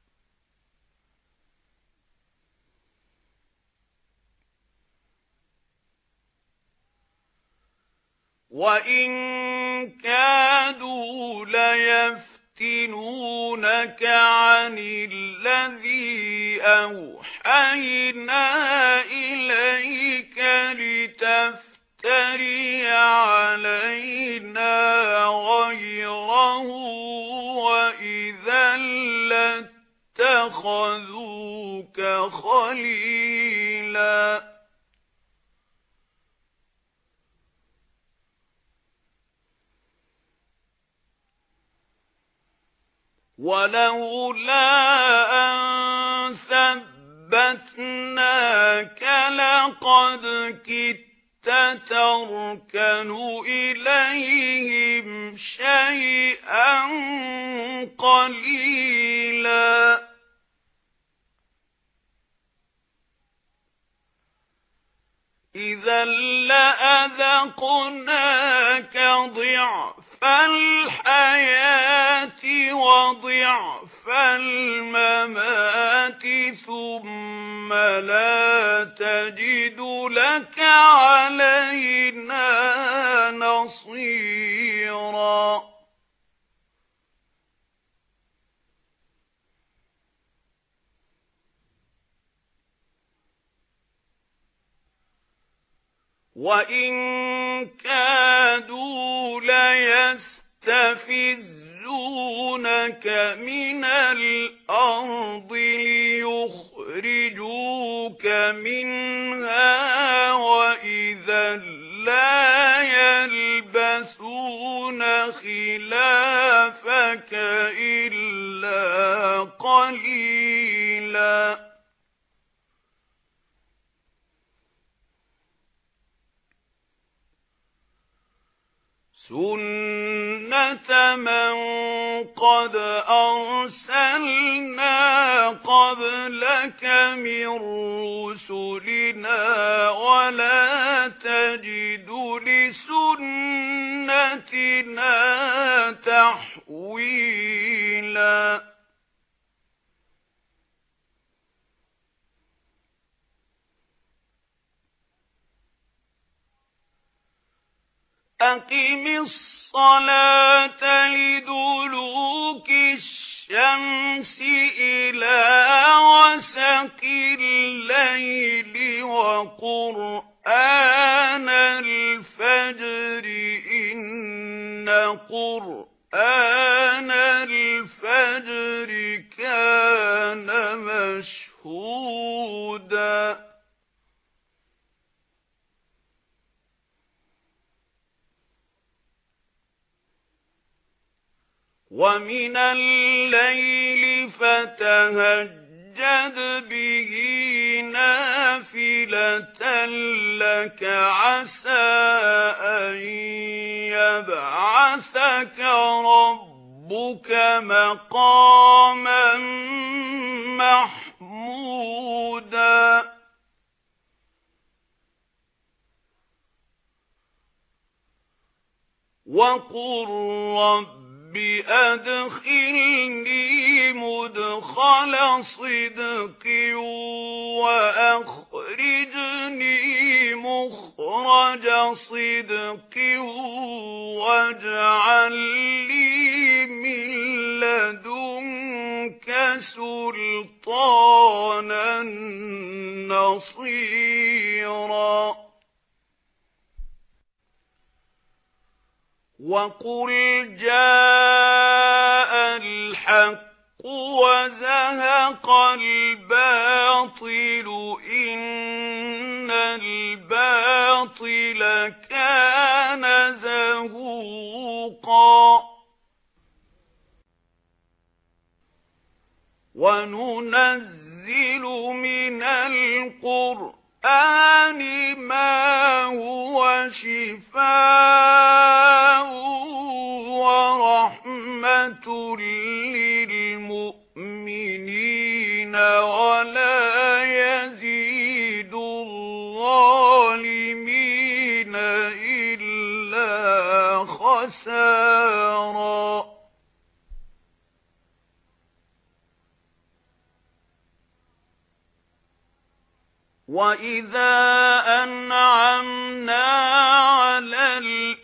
وَإِنْ كَادُوا لَيَفْتِنُونَكَ عَنِ الَّذِي أَوْحَيْنَا إِلَيْكَ لِتَفْتَرِيَ عَلَيْنَا غَيْرَهُ وَإِذًا لَّاتَّخَذُوكَ خَلِيلًا وَلَوْلَا أَن ثَبَّتْنَاكَ لَقَدْ كِدتَّ تَرْكَنُ إِلَيْهِمْ شَيْئًا قَلِيلًا إِذًا لَّأَذَقْنَاكَ ضِعْفَ الْحَيَاةِ وَضِعْفَ الْمَمَاتِ ثُمَّ لَا تَجِدُ لَكَ عَلَيْنَا نَصِيرًا وَإِنْ كَادُوا لَيَسْتَفِزُّونَكَ مِنَ الْأَرْضِ لِيُخْرِجُوكَ مِنْهَا وَإِذًا لَّا يَلْبَثُونَ خِلَافَكَ إِلَّا قَلِيلًا سُنَّةَ مَنْ قَدْ أَرْسَلْنَا قَبْلَكَ لك من رسلنا ولا تجد لسنتنا تحويلا أقم الصلاة لدلوك الشمس إلى غسق الليل وقرآن الفجر إن قرآن الفجر كان مشهودا ومن الليل فتهجد به نافلة لك عسى أن يبعثك ربك مقاما محمودا وقل رب بأدخلني مدخل صدق وأخرجني مخرج صدق واجعل لي من لدنك سلطانا نصيرا وقل جاء الحق وزهق الباطل إن الباطل كان زهوقا وننزل من القرآن ما هو شفاء ورحمة للمؤمنين ولا يزيد الظالمين إلا خسارا وَإِذَا أَنْعَمْنَا عَلَى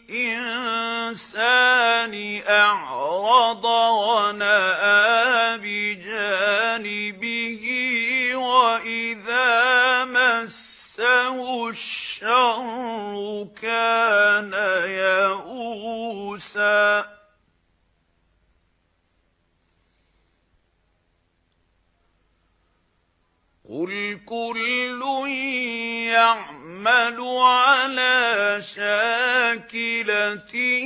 الْإِنسَانِ أَعْرَضَ وَنَأَىٰ بِجَانِبِهِ وَإِذَا مَسَّهُ الشَّرُّ كَانَ يَئُوسًا قُلْ كُلٌّ يَعْمَلُ عَلَى شَاكِلَتِهِ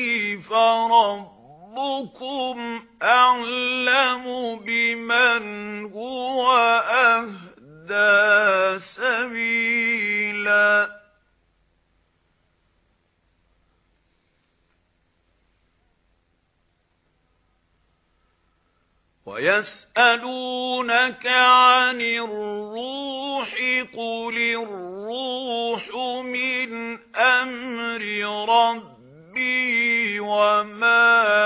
فَرَبُّكُمْ أَعْلَمُ بِمَنْ هُوَ أَهْدَىٰ سَبِيلًا وَيَسْأَلُونَكَ عَنِ الرُّوحِ قُلِ الرُّوحُ مِنْ أَمْرِ رَبِّي وَمَا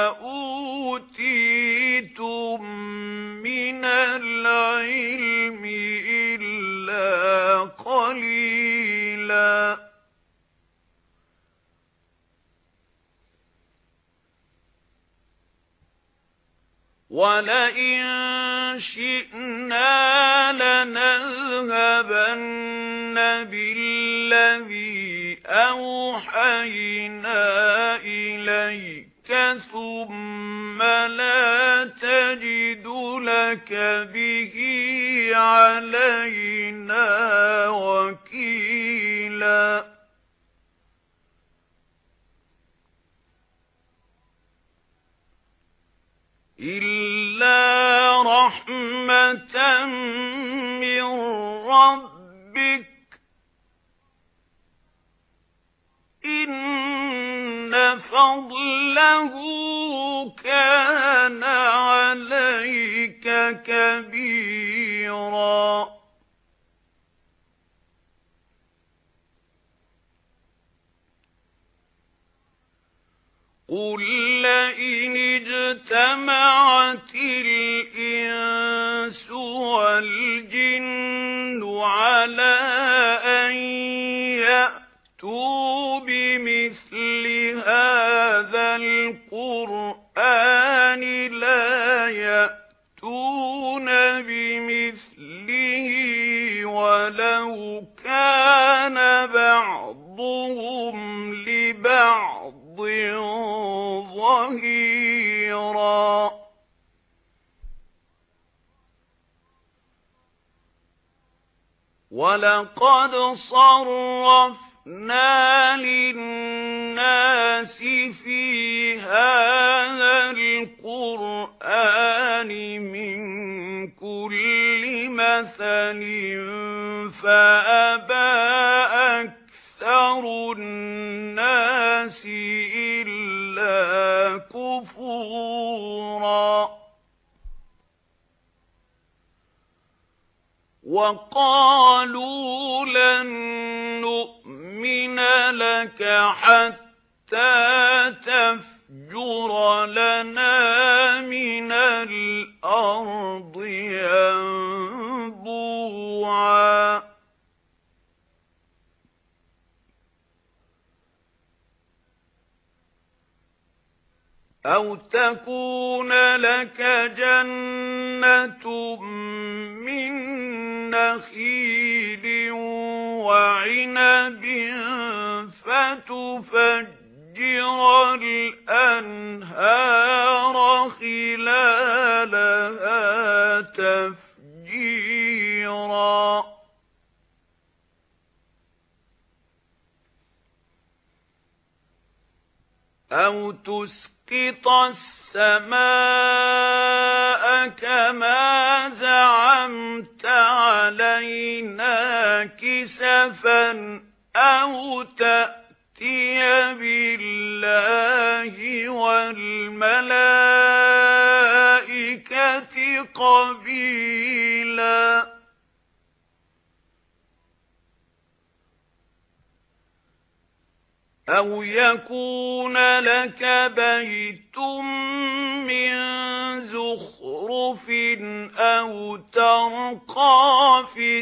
أُوتِيتُم مِّنَ الْعِلْمِ إِلَّا قَلِيلًا وَلَئِن شِئْنَا لَنَذْهَبَنَّ بِالَّذِي أَوْحَيْنَا إِلَيْكَ ثُمَّ لَا تَجِدُ لَكَ بِهِ عَلَيْنَا وَكِيلًا إِلَّا رَحْمَةً مِّن رَّبِّكَ إِنَّ فَضْلَهُ كَانَ عَلَيْكَ كَبِيرًا كثيرا قُل لئن اجْتَمَعَتِ الْإِنسُ وَالْجِنُّ عَلَى أَن يَأْتُوا بِمِثْلِ هَذَا الْقُرْآنِ لَا يَأْتُونَ بِمِثْلِهِ وَلَوْ كَانَ بَعْضُهُمْ لِبَعْضٍ ظَهِيرًا وَلَقَدْ صَرَّفْنَا لِلنَّاسِ فِي هَذَا الْقُرْآنِ مِنْ كُلِّ مَثَلٍ فَأَبَى أَكْثَرُ النَّاسِ إِلَّا كُفُورًا وَقَالُوا لَن نُّؤْمِنَ لَكَ حَتَّى تَفْجُرَ لَنَا مِنَ الْأَرْضِ يَنبُوعًا أَوْ تَكُونَ لَكَ جَنَّةٌ مِّن نَّخِيلٍ وَعِنَبٍ فَتُفَجِّرَ الْأَنْهَارَ خِلَالَهَا تَفْجِيرًا أَوْ تُسْقِطَ السَّمَاءَ كَمَا زَعَمْتَ عَلَيْنَا كِسَفًا أَوْ تَأْتِيَ بِاللَّهِ وَالْمَلَائِكَةِ قَبِيلًا أَوْ يَكُونَ لَكَ بَيْتٌ مِّن زُخْرُفٍ أَوْ تَرْقَىٰ فِي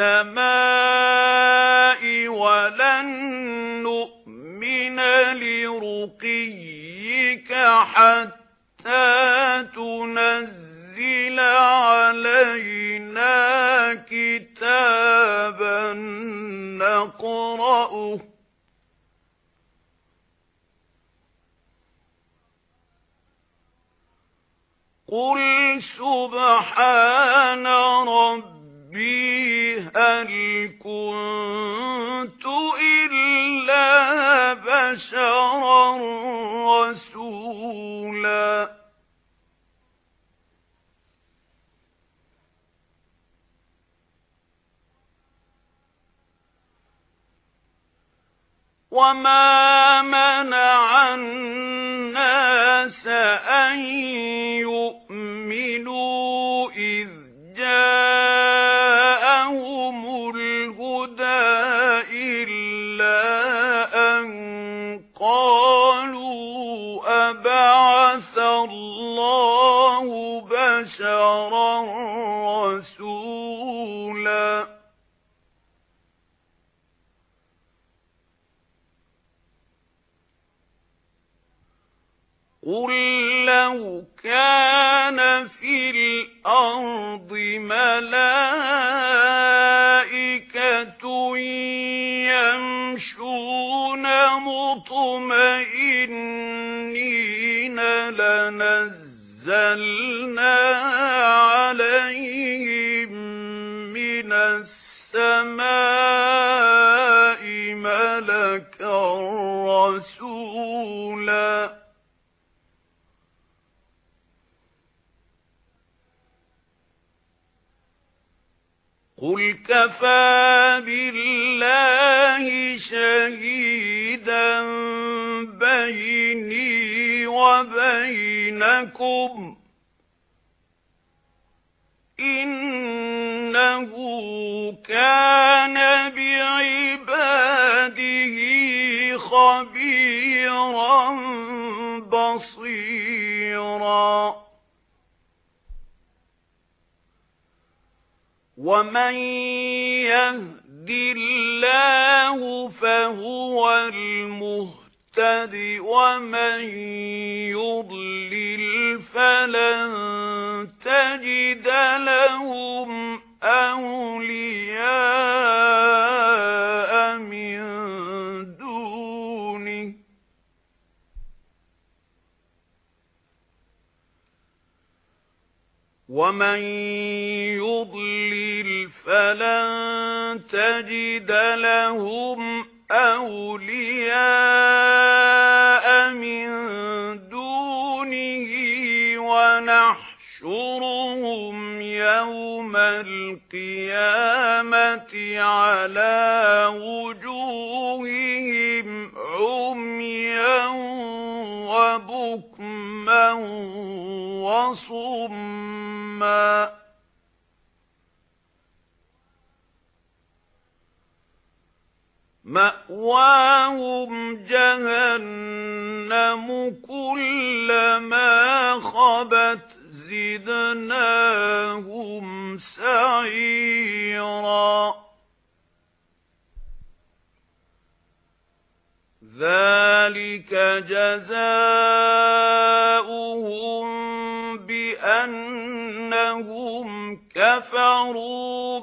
السَّمَاءِ وَلَن نُّؤْمِنَ لِرُقِيِّكَ حَتَّىٰ تُنَزِّلَ عَلَيْنَا كِتَابًا نَّقْرَؤُهُ قُلْ سُبْحَانَ رَبِّي هَلْ كُنتُ إِلَّا بَشَرًا رَّسُولًا وَمَا مَنَعَ النَّاسَ أَن يُؤْمِنُوا إِذْ جَاءَهُمُ الْهُدَى إِلَّا أَن قَالُوا أَبَعَثَ اللَّهُ بَشَرًا رَّسُولًا قُل لَّوْ كَانَ فِي الْأَرْضِ مَلَائِكَةٌ يَمْشُونَ مُطْمَئِنِّينَ لَنَزَّلْنَا عَلَيْهِم مِّنَ السَّمَاءِ مَلَكًا رَّسُولًا قُلْ كَفَى بِاللَّهِ شَهِيدًا بَيْنِي وَبَيْنَكُمْ إِنَّ إِنَّهُ كَانَ بِعِبَادِهِ خَبِيرًا بَصِيرًا وَمَن يَهْدِ اللَّهُ فَهُوَ الْمُهْتَدِ وَمَن يُضْلِلْ فَلَن تَجِدَ لَهُمْ أَوْلِيَاءَ مِن دُونِهِ وَمَن يُضْلِلْ فَلَن تَجِدَ لَهُمْ أَوْلِيَاءَ مِن دُونِهِ وَنَحْشُرُهُمْ يَوْمَ الْقِيَامَةِ عَلَى وُجُوهِهِمْ عُمْيًا وَبُكْمًا وَصُمًّا مَأْوَاهُمْ جَهَنَّمُ كُلَّمَا خَبَتْ زِدْنَاهُمْ سَعِيرًا ذَلِكَ جَزَاؤُهُم بِأَنَّهُمْ كَفَرُوا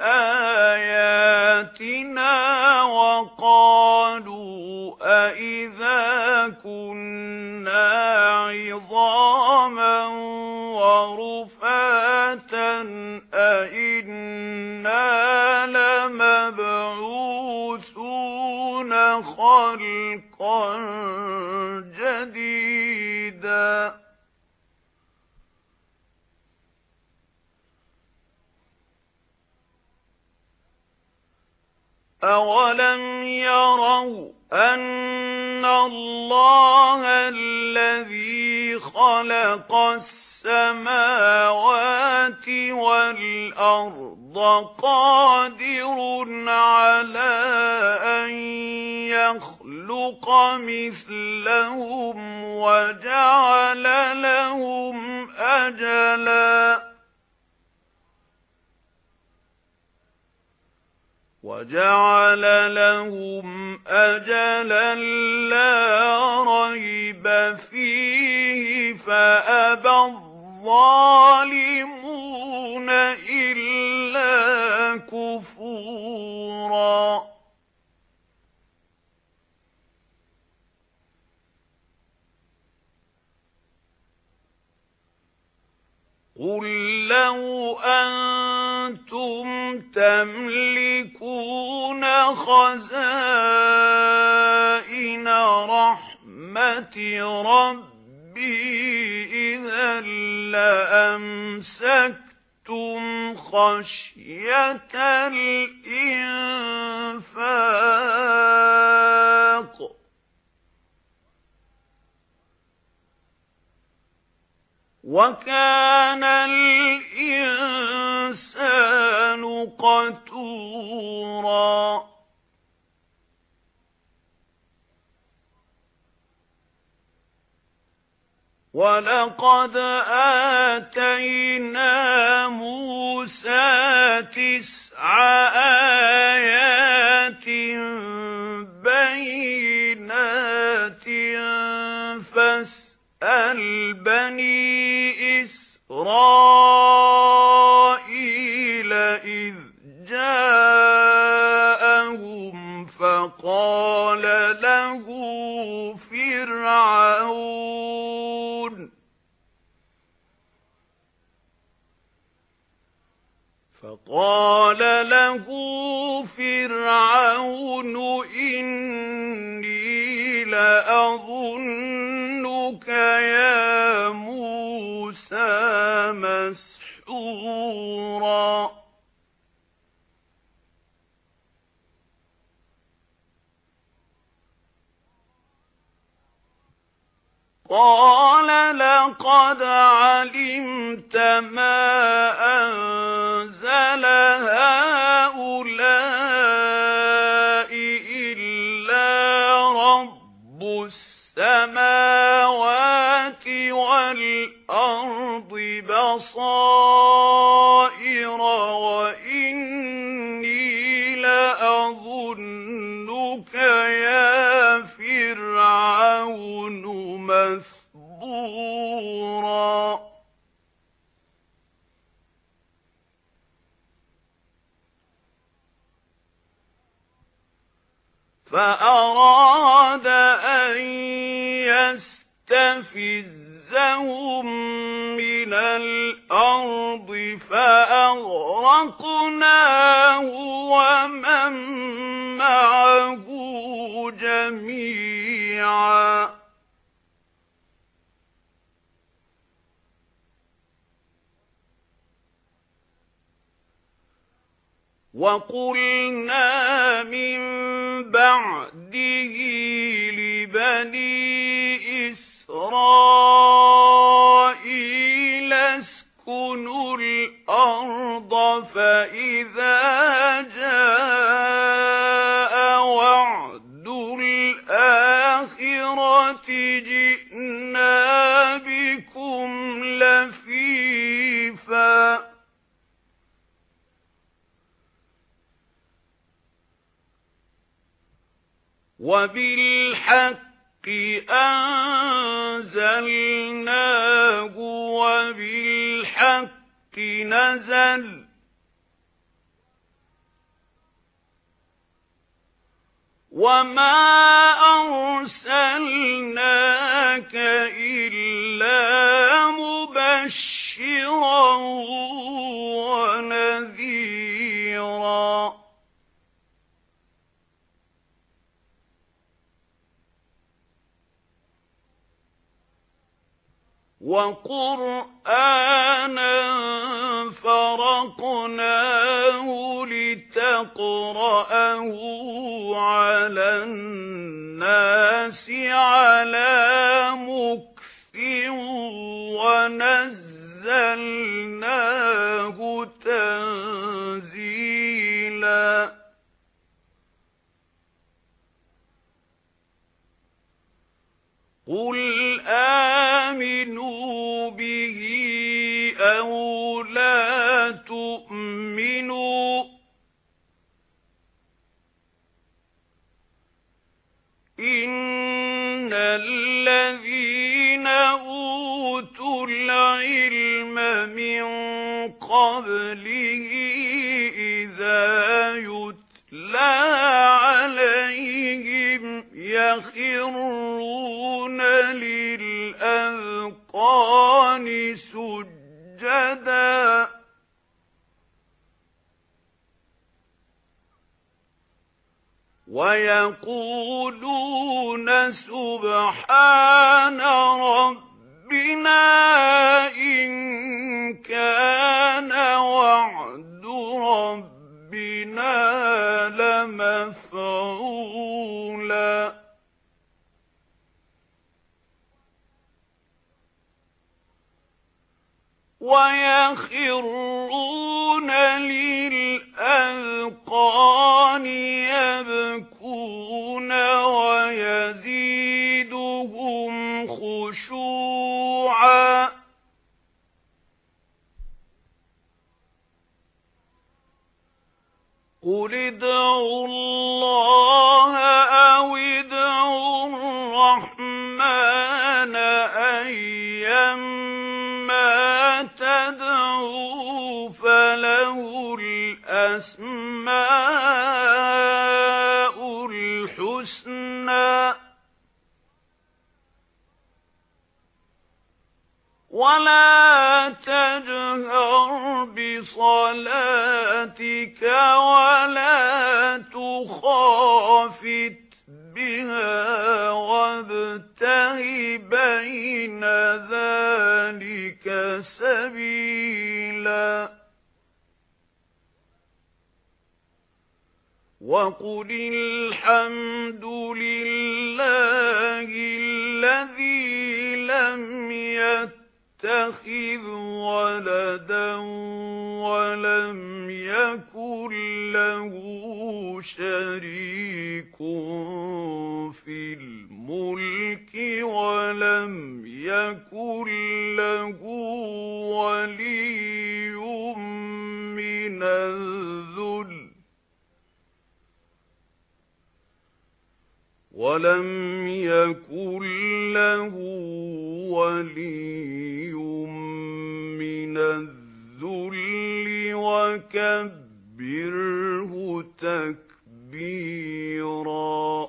بِآيَاتِنَا وَقَالُوا أَإِذَا كُنَّا عِظَامًا وَرُفَاتًا أَإِنَّا لَمَبْعُوثُونَ خَلْقًا جَدِيدًا أَوَلَمْ يَرَوْا أَنَّ اللَّهَ الَّذِي خَلَقَ السَّمَاوَاتِ وَالْأَرْضَ قَادِرٌ عَلَى أَن يَخْلُقَ مِثْلَهُمْ وَجَعَلَ لَهُمْ أَجَلًا وَجَعَلَ لَهُمْ أَجَلًا لَّا رَيْبَ فِيهِ فَأَبَى الظَّالِمُونَ إِلَّا كُفُورًا قُل لَّوْ أَنتُمْ تَمْلِكُونَ خَزَائِنَ رَحْمَةِ رَبِّي إِذًا لَّأَمْسَكْتُمْ خَشْيَةَ الْإِنفَاقِ وَكَانَ الْإِنسَانُ قَتُورًا وَلَقَدْ آتَيْنَا مُوسَى تِسْعَ آيَاتٍ بَيِّنَاتٍ فَاسْأَلْ بَنِي إِسْرَائِيلَ إِذْ جَاءَهُمْ فَقَالَ لَهُ فِرْعَوْنُ فَقَالَ لَهُ فِرْعَوْنُ إِنِّي لَأَظُنُّكَ يَا مُوسَى مَسْحُورًا قَالَ لَقَدْ عَلِمْتَ مَا أَنزَلَ هَؤُلَاءِ إِلَّا رَبُّ السَّمَاوَاتِ وَالْأَرْضِ بَصَائِرَ وَإِنِّي لَأَظُنُّكَ يَا فِرْعَوْنُ مَثْبُورًا. فَأَرَادَ أَن يَسْتَفِزَّهُم مِّنَ الْأَرْضِ فَأَغْرَقْنَاهُ وَمَن مَّعَهُ جَمِيعًا. وَقُلْنَا مِن بَعْدِهِ لِبَنِي إِسْرَائِيلَ اسْكُنُوا الْأَرْضَ فَإِذَا جَاءَ وَعْدُ الْآخِرَةِ جِئْنَا بِكُمْ لَفِيفًا. وَبِالْحَقِّ أَنزَلْنَاهُ وَبِالْحَقِّ نَزَلَ وَمَا أَرْسَلْنَاكَ إِلَّا مُبَشِّرًا وَنَذِيرًا. وَقُرْآنًا فَرَقْنَاهُ لِتَقْرَأَهُ عَلَى النَّاسِ عَلَى مُكْثٍ وَنَزَّلْنَاهُ تَنزِيلًا. قُلْ آمِنُوا بِهِ أَوْ لَا تُؤْمِنُوا إِنَّ الَّذِينَ أُوتُوا الْعِلْمَ مِنْ قَبْلِهِ إِذَا يُتْلَى عَلَيْهِمْ يَخِرُّونَ لِلْأَذْقَانِ سُجَّدًا وَيَقُولُونَ سُبْحَانَ رَبِّنَا إِن كَانَ وَعْدُ رَبِّنَا لَمَفْعُولًا. وَيَخِرُّونَ لِلْأَذْقَانِ يَبْكُونَ وَيَزِيدُهُمْ خُشُوعًا. قُلِ ادْعُوا اللَّهَ أَوِ ادْعُوا الرَّحْمَنَ أَيًّمَّا تَدْعُوا فَلَهُ الْأَسْمَاءُ الْحُسْنَى وَلَا تَجْهَرْ بِصَلَاتِكَ وَلَا تُخَافِتْ بِهَا وَابْتَغِ بَيْنَ ذَلِكَ سَبِيلًا. وَقُلِ الْحَمْدُ لِلَّهِ الَّذِي لَمْ يَتَّخِذْ وَلَدًا وَلَمْ يَكُنْ لَهُ شَرِيكٌ فِي الْمُلْكِ وَلَمْ يَكُنْ لَهُ وَلِيٌّ مِنَ الذُّلِّ وَلَمْ يَكُنْ لَهُ وَلِيٌّ مِنَ الذُّلِّ وَكَبِّرْهُ تَكْبِيرًا.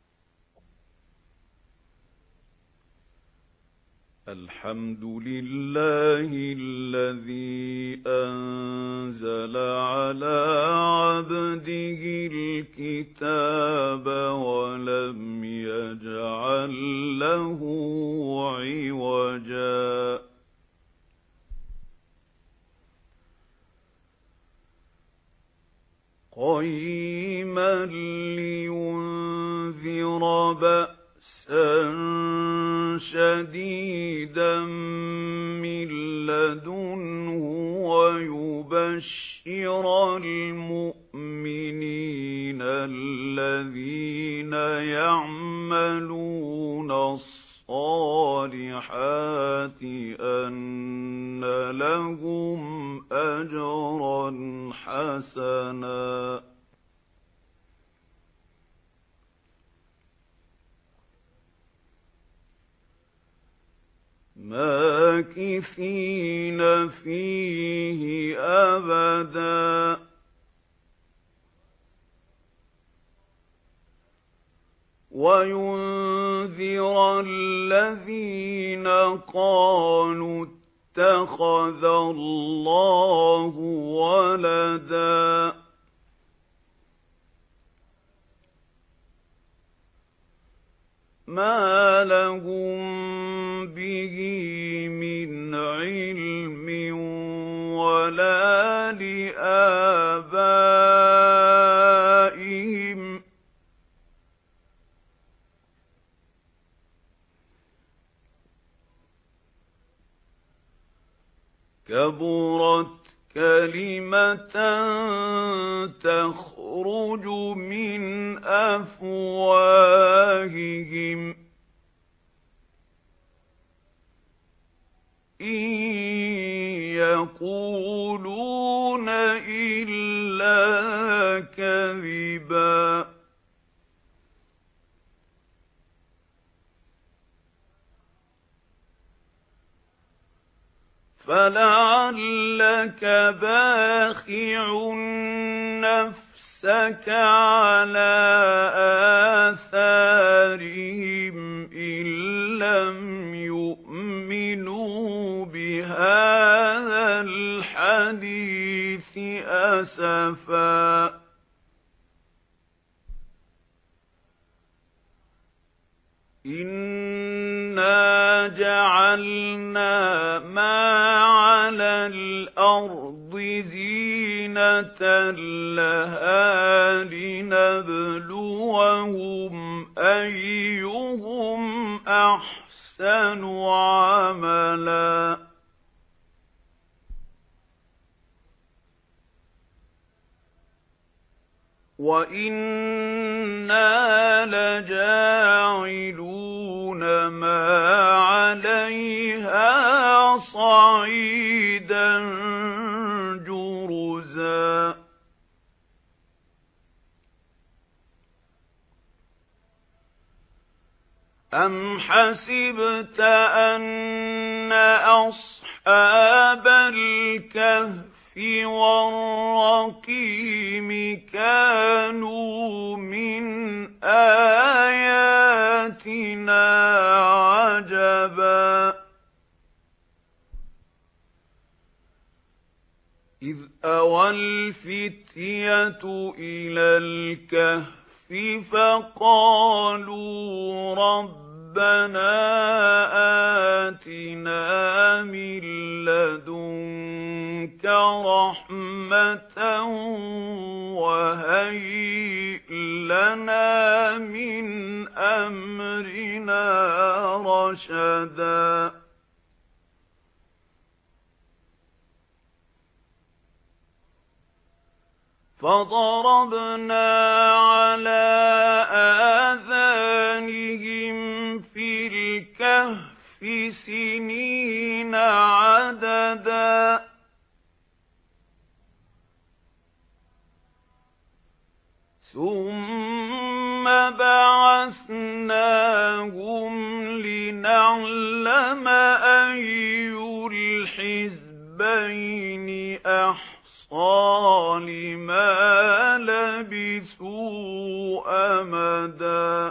الحمد لله الذي أنزل على عبده الكتاب ولم يجعل له عوجا. قيما لينذر بأسا شديدا من لدنه ويبشر المؤمنين الذين يعملون الصالحات أن لهم أجرا حسنا. ماكثين فيه أبدا وينذر الذين قالوا اتخذ الله ولدا ما لهم به من علم ولا لآبائهم كبرت كلمة تخرج من أفواههم إن يقولون إلا كذبا فلعلك باخع نفسك على آثارهم إن لم يؤمنوا بهذا الحديث أسفا. إنا جعلنا ما على الأرض زينة لها لنبلوهم أيهم أحسن عملا. وإنا لجاعلون ما عليها صعيدا جرزا. أم حسبت أن أصحاب الكهف والرقيم كانوا من آياتنا عجبا إذ أوى الفتية إلى الكهف فقالوا ربنا آتنا من لدنك رحمة وهيئ لنا من أمرنا رشدا فضربنا على آذانهم في الكهف سنين عددا ثم بعثناهم لنعلم أي الحزبين أحصى لما لبثوا أمدا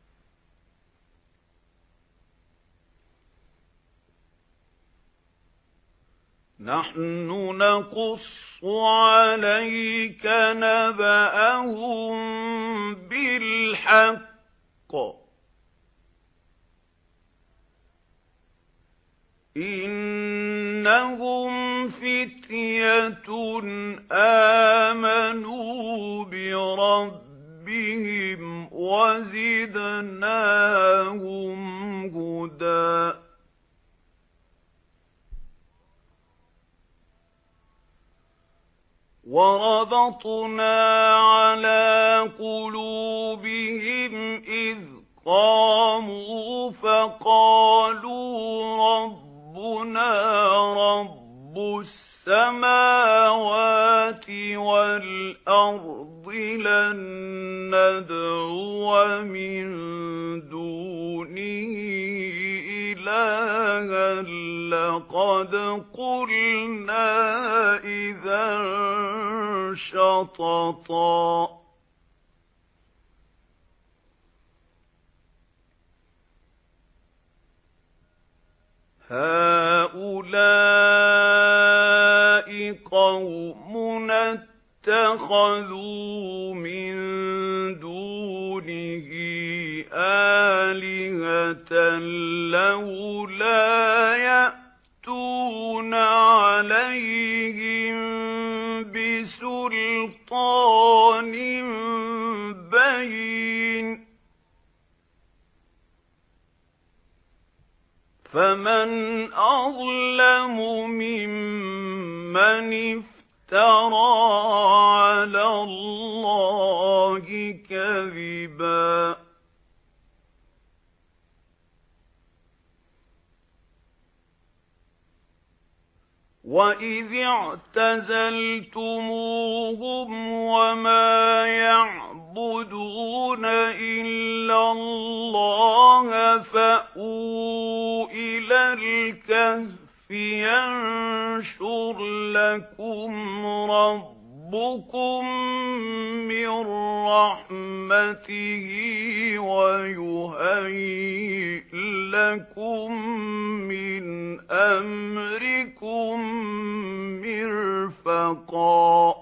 نحن نقص عليك نبأهم بالحق إنهم فتية آمنوا بربهم وزدناهم هدى وربطنا على قلوبهم إذ قاموا فقالوا ربنا رب السماوات والأرض لن ندعو من دونه إلها لقد قلنا إذا شططا هؤلاء قومنا اتخذوا من دونه آلهة لولا يأتون عليهم بسلطان بين فمن أظلم ممن افترى على الله كذبا وَإِذِ اعْتَزَلْتُمُوهُمْ وَمَا يَعْبُدُونَ إِلَّا اللَّهَ فَأْوُوا إِلَى الْكَهْفِ يَنشُرْ لَكُمْ رَبُّكُمْ مِنْ رَحْمَتِهِ وَيُهَيِّئْ لَكُمْ مِنْ أَمْرِكُمْ مِرْفَقًا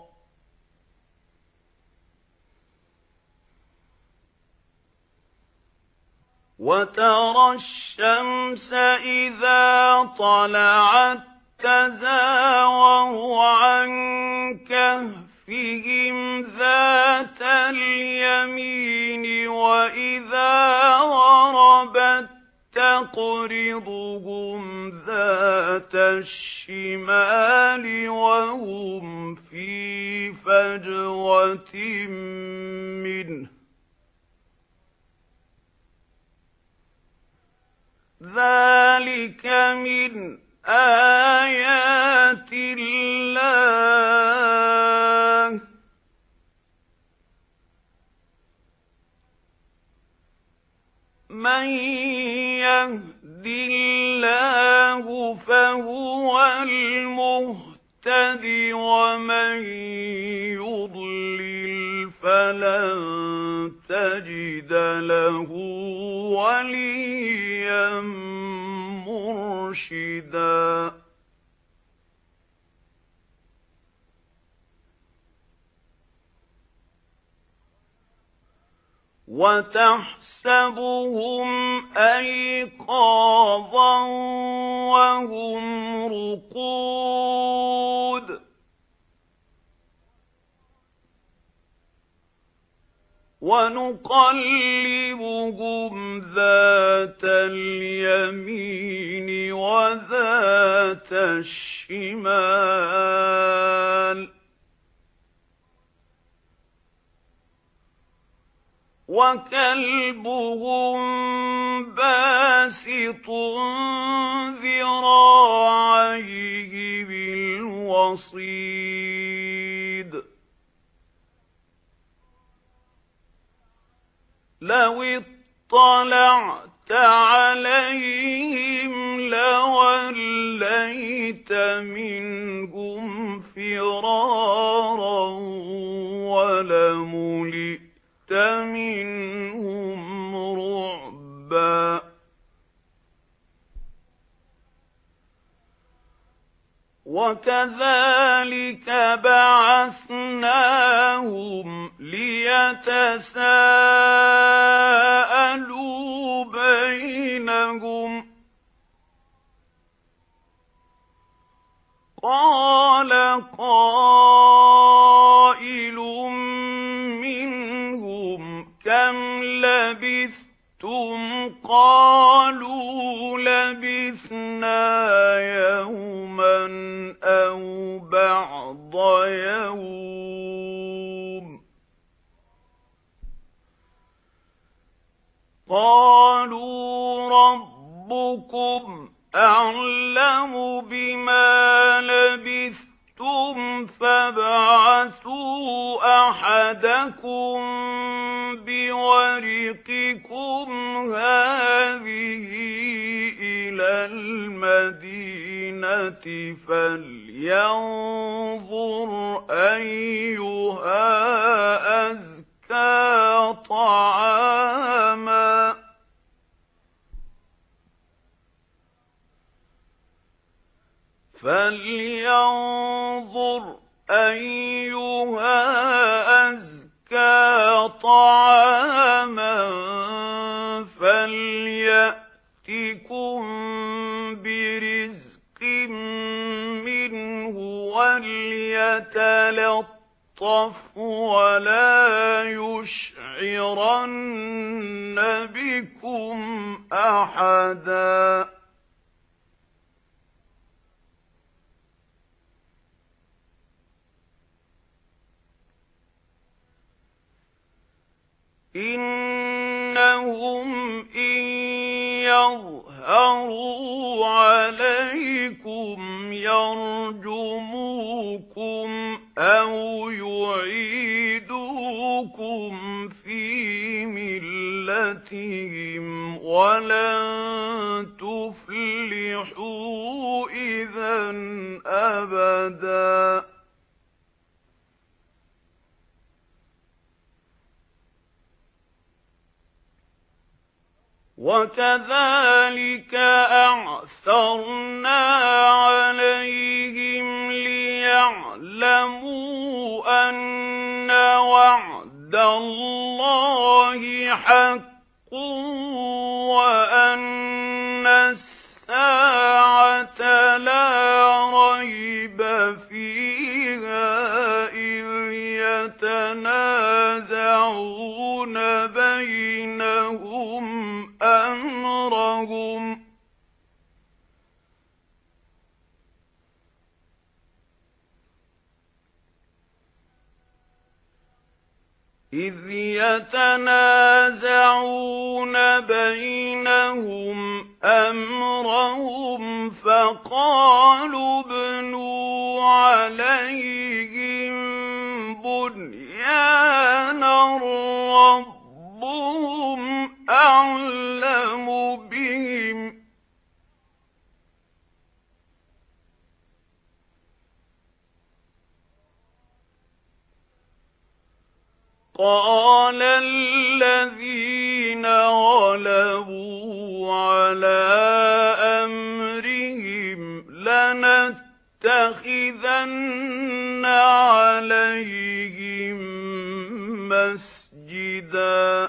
وَتَرَى الشَّمْسَ إِذَا طَلَعَتْ تَزَاوَرُ عَنْ كَهْفِهِمْ ذَاتَ الْيَمِينِ وَإِذَا غَرَبَتْ تَقْرِضُهُمْ ذَاتَ الشِّمَالِ وَهُمْ فِي فَجْوَةٍ مِّنْهُ ذَلِكَ مِنْ آيَاتِ اللَّهِ مَن يَهْدِ اللَّهُ فَهُوَ الْمُهْتَدِ وَمَن يُضْلِلْ فَلَن تَجِدَ لَهُ وَلِيًّا مُرْشِدًا وَتَحْسَبُهُمْ أَيْقَاظًا وَهُمْ رُقُودٌ وَنُقَلِّبُهُمْ ذَاتَ الْيَمِينِ وَذَاتَ الشِّمَالِ وكلبهم باسط ذراعيه بالوصيد لو اطلعت عليهم لوليت منهم فرارا ولملئت منهم رعبا وكذلك بعثناهم ليتساءلوا بينهم قال قائل منهم كم لبثتم قالوا لبثنا يوما أو بعض يوم قالوا ربكم أعلم بما لبثتم فابعثوا أحدكم بورقكم هذه إلى المدينة فلينظر أيها أزكى طعاما فلينظر أيها أزكى طعاما فليأتكم برزق منه وليتلطف ولا يشعرن بكم أحدا إنهم إن يظهروا عليكم يرجموكم أو يعيدوكم في ملتهم ولن تفلحوا إذا أبدا وكذلك أعثرنا عليهم ليعلموا أن وعد الله حق وأن الساعة لا ريب فيها إذ يتنازعون بينهم أمرهم إذ يتنازعون بينهم أمرهم فقالوا ابنوا عليهم بنيانا ربهم أعلم بهم قال الذين غلبوا على أمرهم لنتخذن عليهم مسجدا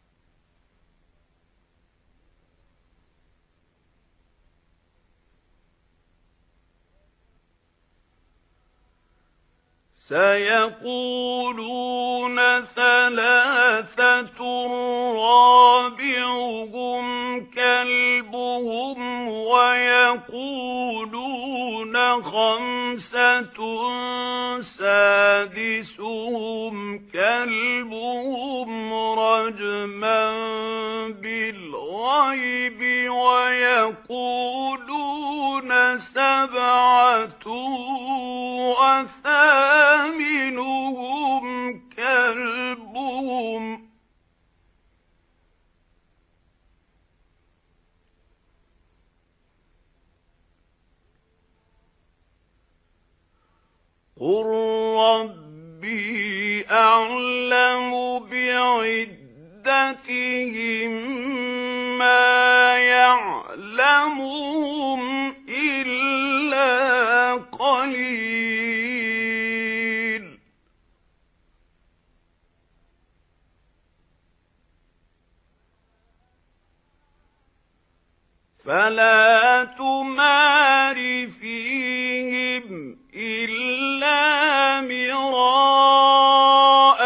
سيقولون ثلاثة رابعهم كلبهم ويقولون خَمْسَةٌ سَادِسُهُمْ كَلْبُهُمْ رَجْمًا بِالْغَيْبِ وَيَقُولُونَ سَبْعَةٌ وَثَامِنُهُمْ كَلْبُهُمْ قُل رَّبِّي أَعْلَمُ بِعِدَّتِهِم مَّا يَعْلَمُهُمْ إِلَّا قَلِيلٌ فَلَا تُمَارِ فِيهِمْ إِلَّا مِرَاءً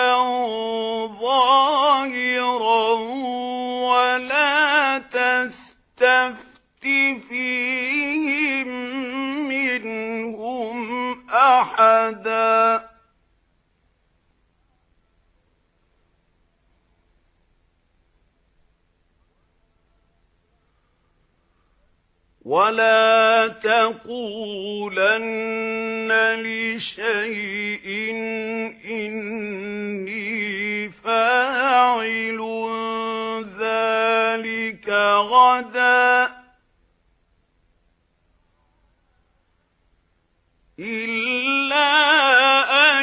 ظَاهِرًا وَلَا تَسْتَفْتِ فِيهِم مِّنْهُمْ أَحَدًا وَلَا تَقُولَنَّ لِشَيْءٍ إِنِّي فَاعِلٌ ذَلِكَ غَدًا إِلَّا أَن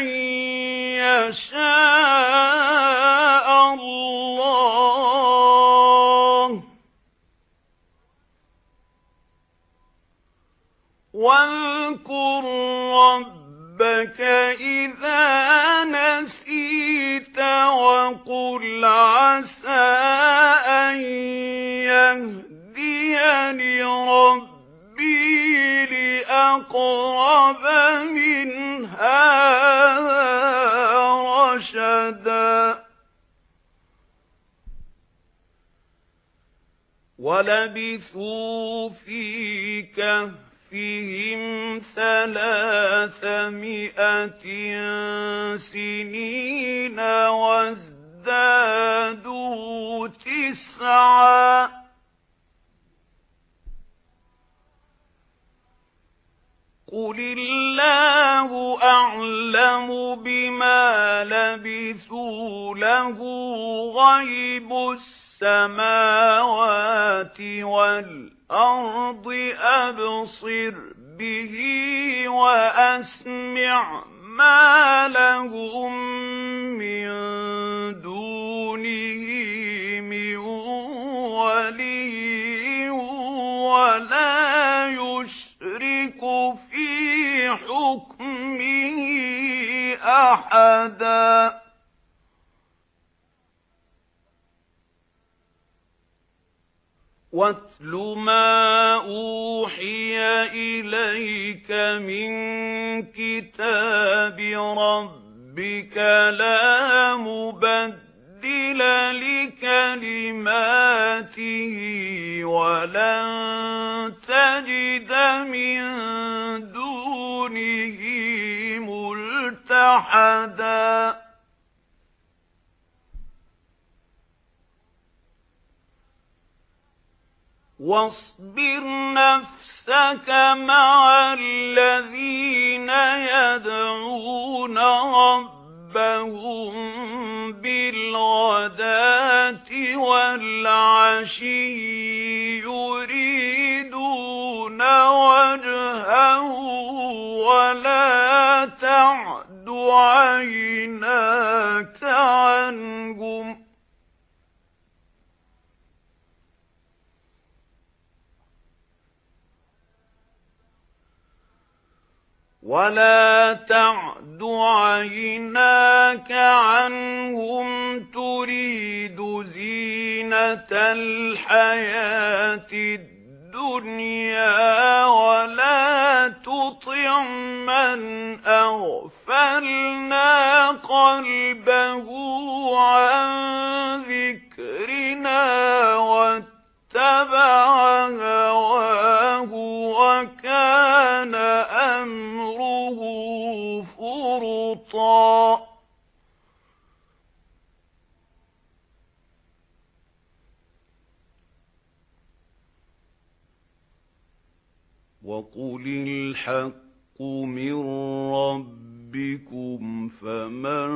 يَشَاءَ اللَّهُ وَاذْكُر رَّبَّكَ إِذَا نَسِيتَ وَقُلْ عَسَىٰ أَن يَهْدِيَنِ رَبِّي لِأَقْرَبَ مِنْ هَٰذَا رَشَدًا وَلَبِثُوا فِي كَهْفِهِمْ فِيهِمْ ثَلَاثَمِائَةٍ سِنِينَ وَازْدَادُوا تِسْعًا قُلِ اللَّهُ أَعْلَمُ بِمَا لَبِثُوا لَهُ غَيْبُ السَّمَاوَاتِ وَالْأَرْضِ أَبْصِرْ بِهِ وَأَسْمِعْ مَا لَهُم مِّن دُونِهِ مِن وَلِيٍّ وَلَا يُشْرِكُ فِي حُكْمِهِ أَحَدًا وَاتْلُ مَا أُوحِيَ إِلَيْكَ مِنْ كِتَابِ رَبِّكَ لَا مُبَدِّلَ لِكَلِمَاتِهِ وَلَن تَجِدَ مِن دُونِهِ مُلْتَحَدًا وَاصْبِرْ نَفْسَكَ مَعَ الَّذِينَ يَدْعُونَ رَبَّهُم بِالْغَدَاةِ وَالْعَشِيِّ يُرِيدُونَ وَجْهَهُ وَلَا تَعْدُ عَيْنَاكَ عَنْهُمْ وَلَا تَعْدُ عَيْنَاكَ عَنْهُمْ تُرِيدُ زِينَةَ الْحَيَاةِ الدُّنْيَا وَلَا تُطِعْ مَنْ أَغْفَلْنَا قَلْبَهُ عَنْ ذِكْرِنَا وَاتَّبَعَ هَوَاهُ وَكَانَ كَانَ أَمْرُهُ فُرُطًا وَقُلِ الْحَقُّ مِنْ رَبِّكُمْ فَمَنْ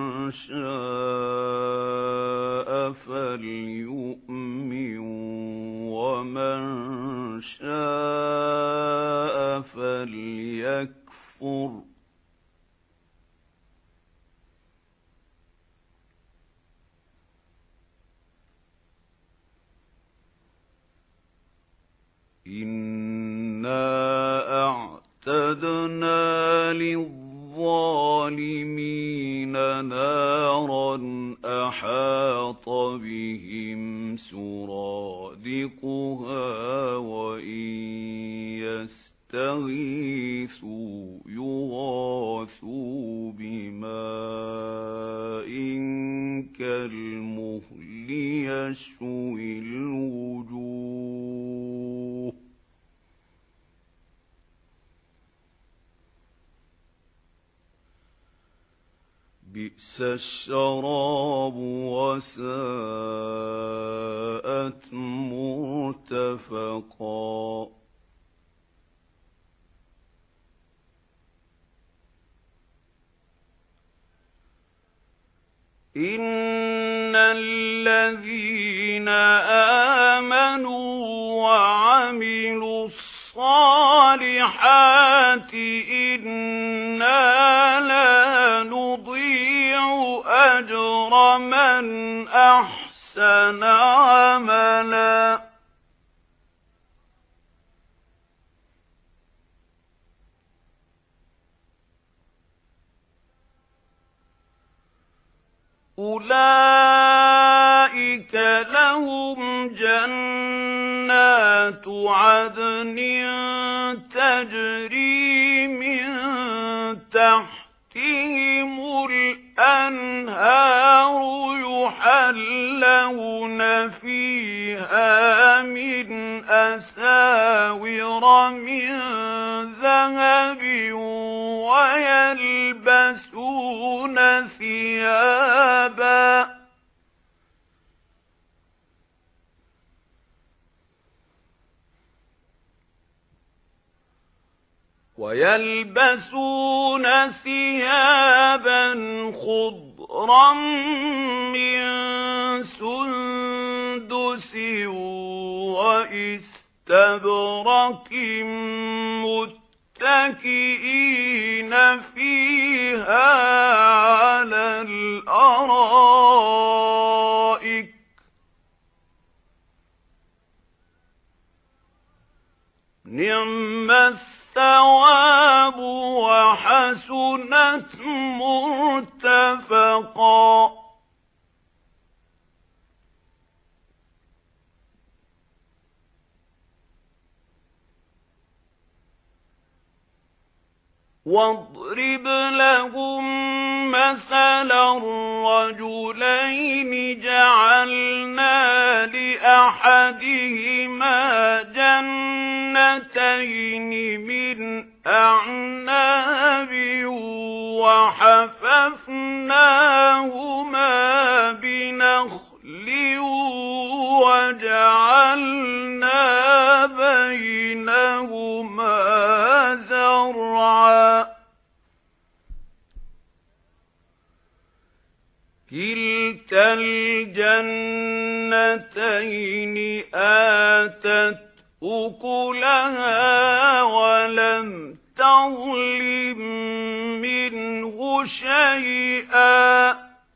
شَاءَ فَلْيُؤْمِنْ وَمَنْ شَاءَ فَلْيَكْفُرْ إِنَّا أَعْتَدْنَا لِلظَّالِمِينَ نَارًا أَحَاطَ بِهِمْ سُرَادِقُهَا وَإِنْ يَسْتَغِيثُوا يُغَاثُوا بِمَاءٍ كَالْمُهْلِ يَشْوِي الْوُجُوهَ بِئْسَ الشَّرَابُ وَسَاءَتْ مُرْتَفَقًا إِنَّ الَّذِينَ آمَنُوا وَعَمِلُوا الصَّالِحَاتِ إِنَّا لَا نُضِيعُ أَجْرَ مَنْ أَحْسَنَ عَمَلًا أُولَئِكَ لَهُمْ جَنَّاتُ عَدْنٍ تَجْرِي مِنْ تَحْتِهِمُ الْأَنْهَارُ يُحَلَّوْنَ فِيهَا مِنْ أَسَاوِرَ مِنْ ذَهَبٍ وَيَلْبَسُونَ ثِيَابًا وَيَلْبَسُونَ ثِيَابًا خُضْرًا مِنْ سُنْدُسٍ وَإِسْتَبْرَقٍ مُتَّكِئِينَ فِيهَا عَلَى الْأَرَائِكِ نِعْمَ الثَّوَابُ وَحَسُنَتْ مُرْتَفَقًا وَاضْرِبْ لَهُم مَّثَلًا رَّجُلَيْنِ جَعَلْنَا لِأَحَدِهِمَا جَنَّتَيْنِ مِنْ أَعْنَابٍ وَحَفَفْنَاهُمَا بِنَخْلٍ وَجَعَلْنَا بَيْنَهُمَا زَرْعًا كِلْتَا الْجَنَّتَيْنِ آتَتْ أُكُلَهَا وَلَمْ تَظْلِم مِّنْهُ شَيْئًا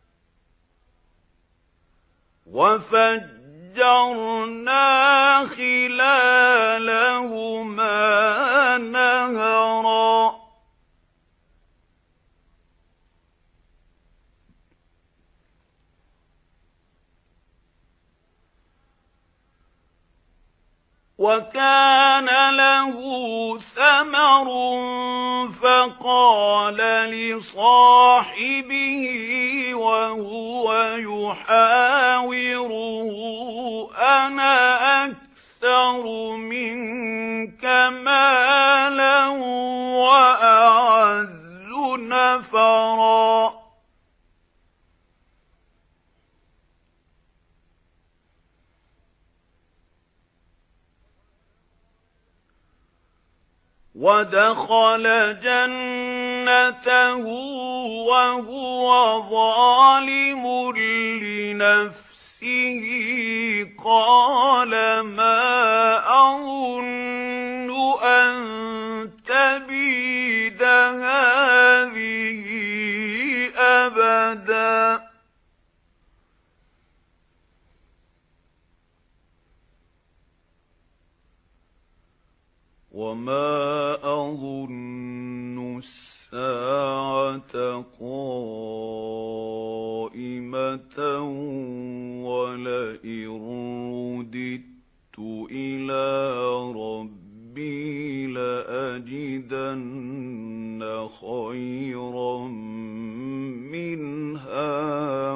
وَفَجَّرْنَا خِلَالَهُمَا نَهَرًا وَكَانَ لَهُ ثَمَرٌ فَقَالَ لِصَاحِبِهِ وَهُوَ يُحَاوِرُهُ أَنَا أَكْثَرُ مِنكَ مَالًا وَأَعَزُّ نَفَرًا وَدَخَلَ جَنَّتَهُ وَهُوَ ظَالِمٌ لِنَفْسِهِ قَالَ مَا أَظُنُّ أَن تَبِيدَ هَٰذِهِ أَبَدًا وَمَا أَظُنُّ السَّاعَةَ قَائِمَةً وَلَئِن رُّدِدتُّ إِلَى رَبِّي لَأَجِدَنَّ خَيْرًا مِنْهَا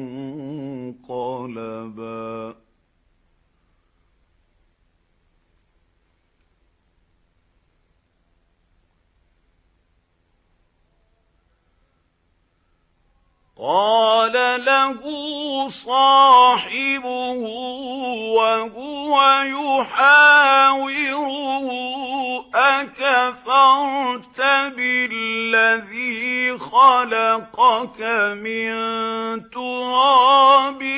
مُنقَلَبًا قَالَ لَهُ صَاحِبُهُ وَهُوَ يُحَاوِرُهُ أَكَفَرْتَ بِالَّذِي خَلَقَكَ مِن تُرَابٍ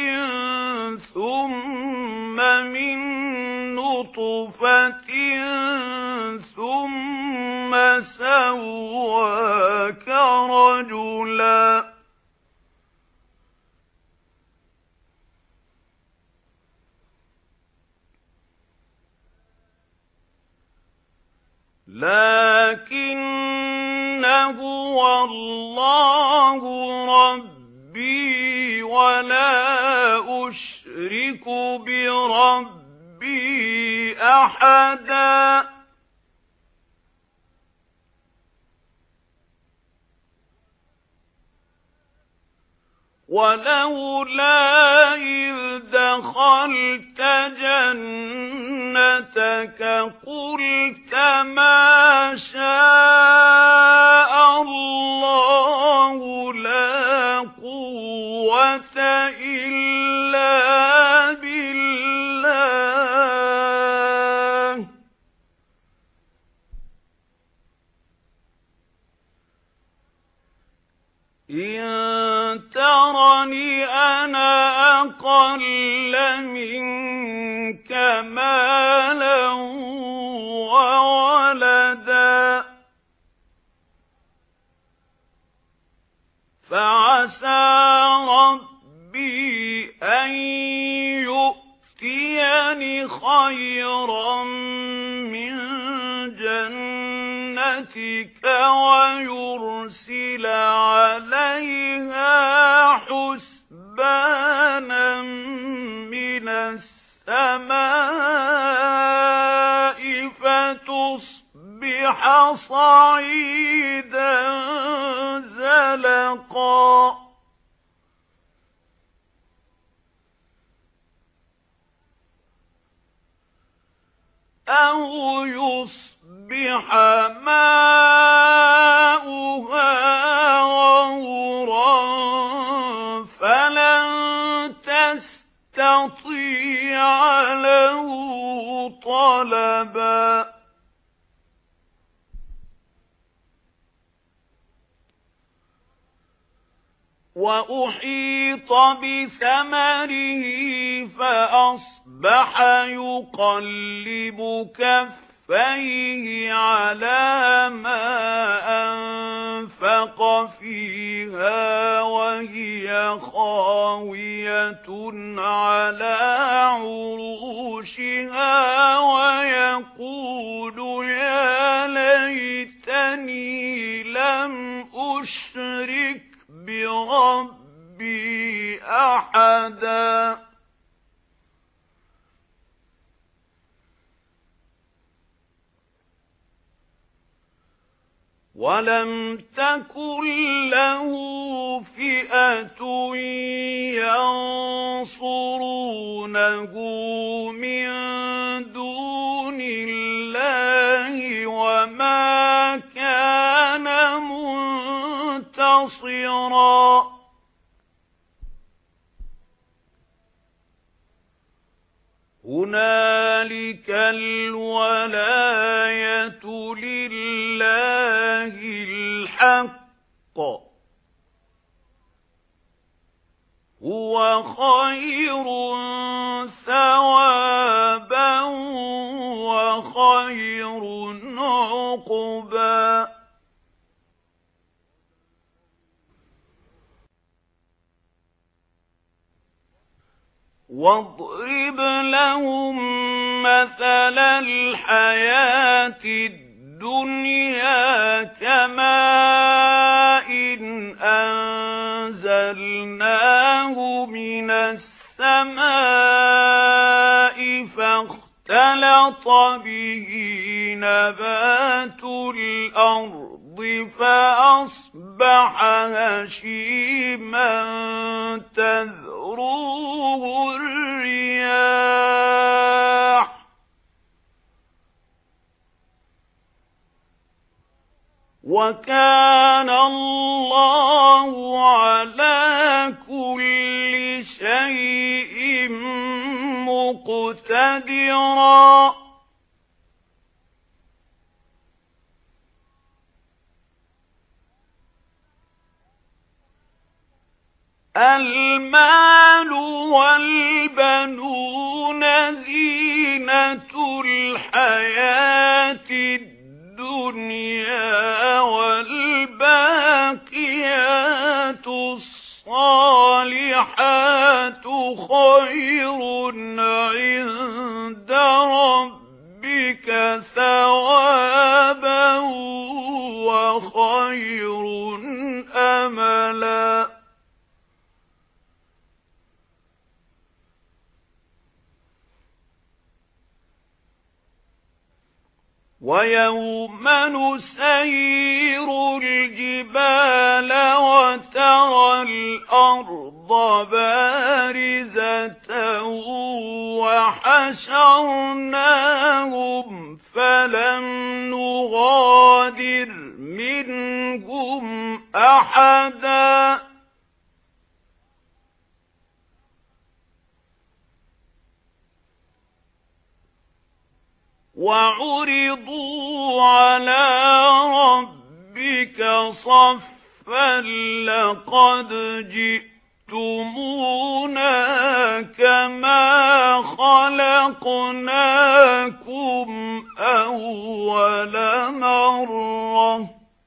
ثُمَّ مِن نُّطْفَةٍ ثُمَّ سَوَّاكَ رَجُلًا لَكِنَّ هُوَ اللَّهُ رَبِّي وَلَا أُشْرِكُ بِرَبِّي أَحَدًا وَلَوْلَا إِذْ دَخَلْتَ جَنَّتَكَ قُلْتَ مَا شَاءَ اللَّهُ لَا قُوَّةَ إِلَّا بِاللَّهِ إِن تَرَنِ أَنَا أَقَلَّ مِنكَ مَالًا وَوَلَدًا فَعَسَى رَبِّي أَن يُؤْتِيَنِ خَيْرًا مِنْ جَنَّتِكَ وَيُرْسِلَ عَلَيْهَا حُسْبَانًا مِنَ السَّمَاءِ فَتُصْبِحَ صَعِيدًا زَلَقًا أَوْ يُصْبِحَ مَاؤُهَا غَوْرًا فَلَن تَسْتَطِيعَ لَهُ طَلَبًا وَأُحِيطَ بِثَمَرِهِ فَأَصْبَحَ يُقَلِّبُ كَفَّيْهِ عَلَى مَا أَنفَقَ فِيهَا وَهِيَ خَاوِيَةٌ عَلَى عُرُوشِهَا وَيَقُولُ يَا لَيْتَنِي لَمْ أُشْرِكْ بِرَبِّي أَحَدًا وَلَمْ تَكُنْ لَهُ فِئَةٌ يَنصُرُونَهُ مِنْ دُونِ اللَّهِ نَاصِرًا هُنَالِكَ الْوَلَايَةُ لِلَّهِ الْحَقِّ هُوَ خَيْرٌ ثَوَابًا وَخَيْرٌ عُقْبًا. وَاضْرِبْ لَهُم مَّثَلَ الْحَيَاةِ الدُّنْيَا كَمَاءٍ أَنزَلْنَاهُ مِنَ السَّمَاءِ فَاخْتَلَطَ بِهِ نَبَاتُ الْأَرْضِ فَأَصْبَحَ هَشِيمًا تَذْرُوهُ الرِّيَاحُ وَكَانَ اللَّهُ عَلَى كُلِّ شَيْءٍ مُقْتَدِرًا. الْمَالُ وَالْبَنُونَ زِينَةُ الْحَيَاةِ الدُّنْيَا وَالْبَاقِيَاتُ الصَّالِحَاتُ خَيْرٌ عِندَ رَبِّكَ ثَوَابًا وَخَيْرٌ أَمَلًا. وَيَوْمَ نُسَيِّرُ الْجِبَالَ وَتَرَى الْأَرْضَ بَارِزَةً وَحَشَرْنَاهُمْ فَلَمْ نُغَادِرْ مِنْهُمْ أَحَدًا وَعُرِضُوا عَلَى رَبِّكَ صَفًّا لَقَدْ جِئْتُمُونَا كَمَا خَلَقْنَاكُمْ أَوَّلَ مَرَّةٍ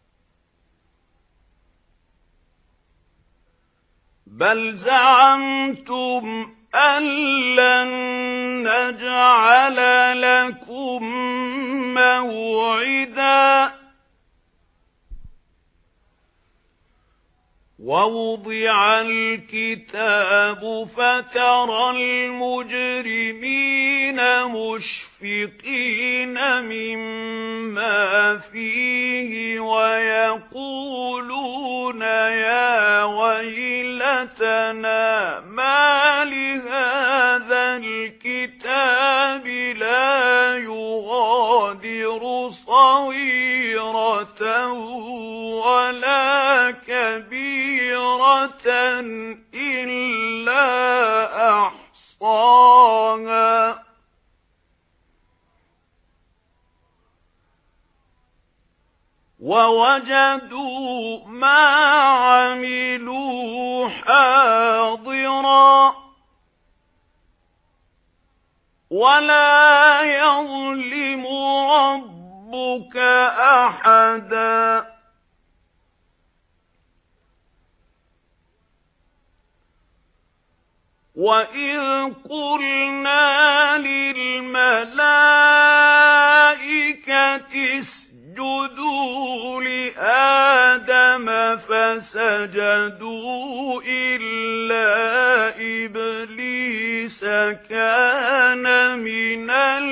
بَلْ زَعَمْتُمْ أَن لَّن نَّجْعَلَ لَكُم مَّوْعِدًا وَوُضِعَ الْكِتَابُ فَتَرَى الْمُجْرِمِينَ مُشْفِقِينَ مِمَّا فِيهِ وَيَقُولُونَ يَا وَيْلَتَنَا مَالِ هَذَا الْكِتَابِ لَا يُغَادِرُ صَغِيرَةً وَلَا كَبِيرَةً إِلَّا أَحْصَاهَا وَوَجَدُوا مَا عَمِلُوا حَاضِرًا وَلَا يَظْلِمُ رَبُّكَ أَحَدًا. وَإِذْ قُلْنَا لِلْمَلَائِكَةِ اسْجُدُوا لِآدَمَ فَسَجَدُوا إِلَّا إِبْلِيسَ كَانَ مِنَ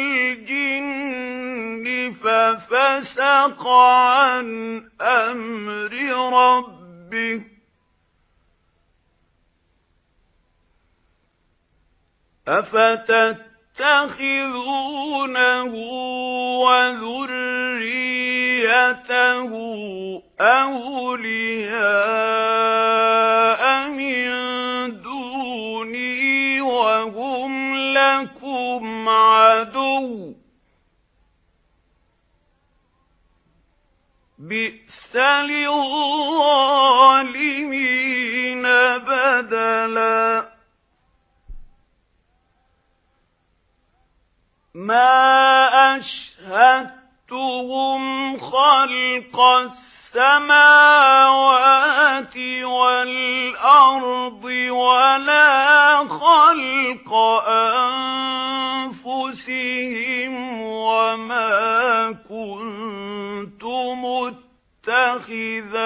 الْجِنِّ فَفَسَقَ عَنْ أَمْرِ رَبِّهِ أَفَتَتَّخِذُونَهُ وَذُرِّيَّتَهُ ذريته أولياء من دوني وهم لكم عدو بئس للظالمين بدلا ما أشهدتهم خلق السماوات والأرض ولا خلق أنفسهم وما كنت متخذ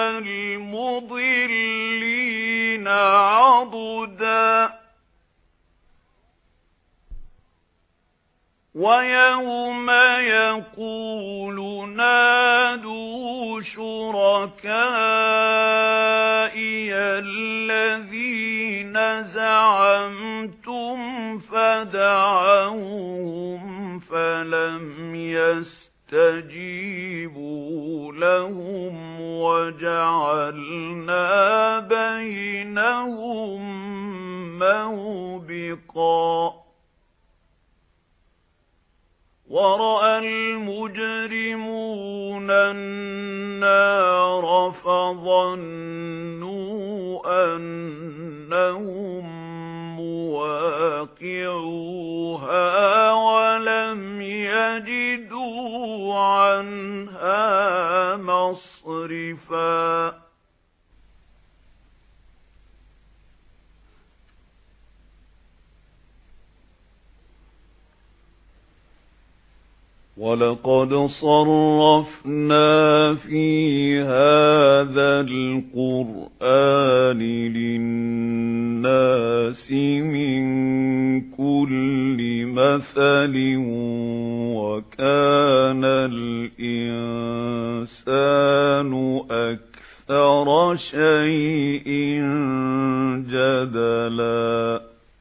المضلين عضدا وَيَوْمَ يَقُولُ نَادُوا شُرَكَائِيَ الَّذِينَ زَعَمْتُمْ فَدَعَوْهُمْ فَلَمْ يَسْتَجِيبُوا لَهُمْ وَجَعَلْنَا بَيْنَهُم مَّوْبِقًا وَرَأَى الْمُجْرِمُونَ النَّارَ فَظَنُّوا أَنَّهُمْ مُوَاقِعُوهَا وَلَمْ يَجِدُوا عَنْهَا مَصْرِفًا وَلَقَدْ صَرَّفْنَا فِي هَذَا الْقُرْآنِ لِلنَّاسِ مِنْ كُلِّ مَثَلٍ وَكَانَ الْإِنسَانُ أَكْثَرَ شَيْءٍ جَدَلًا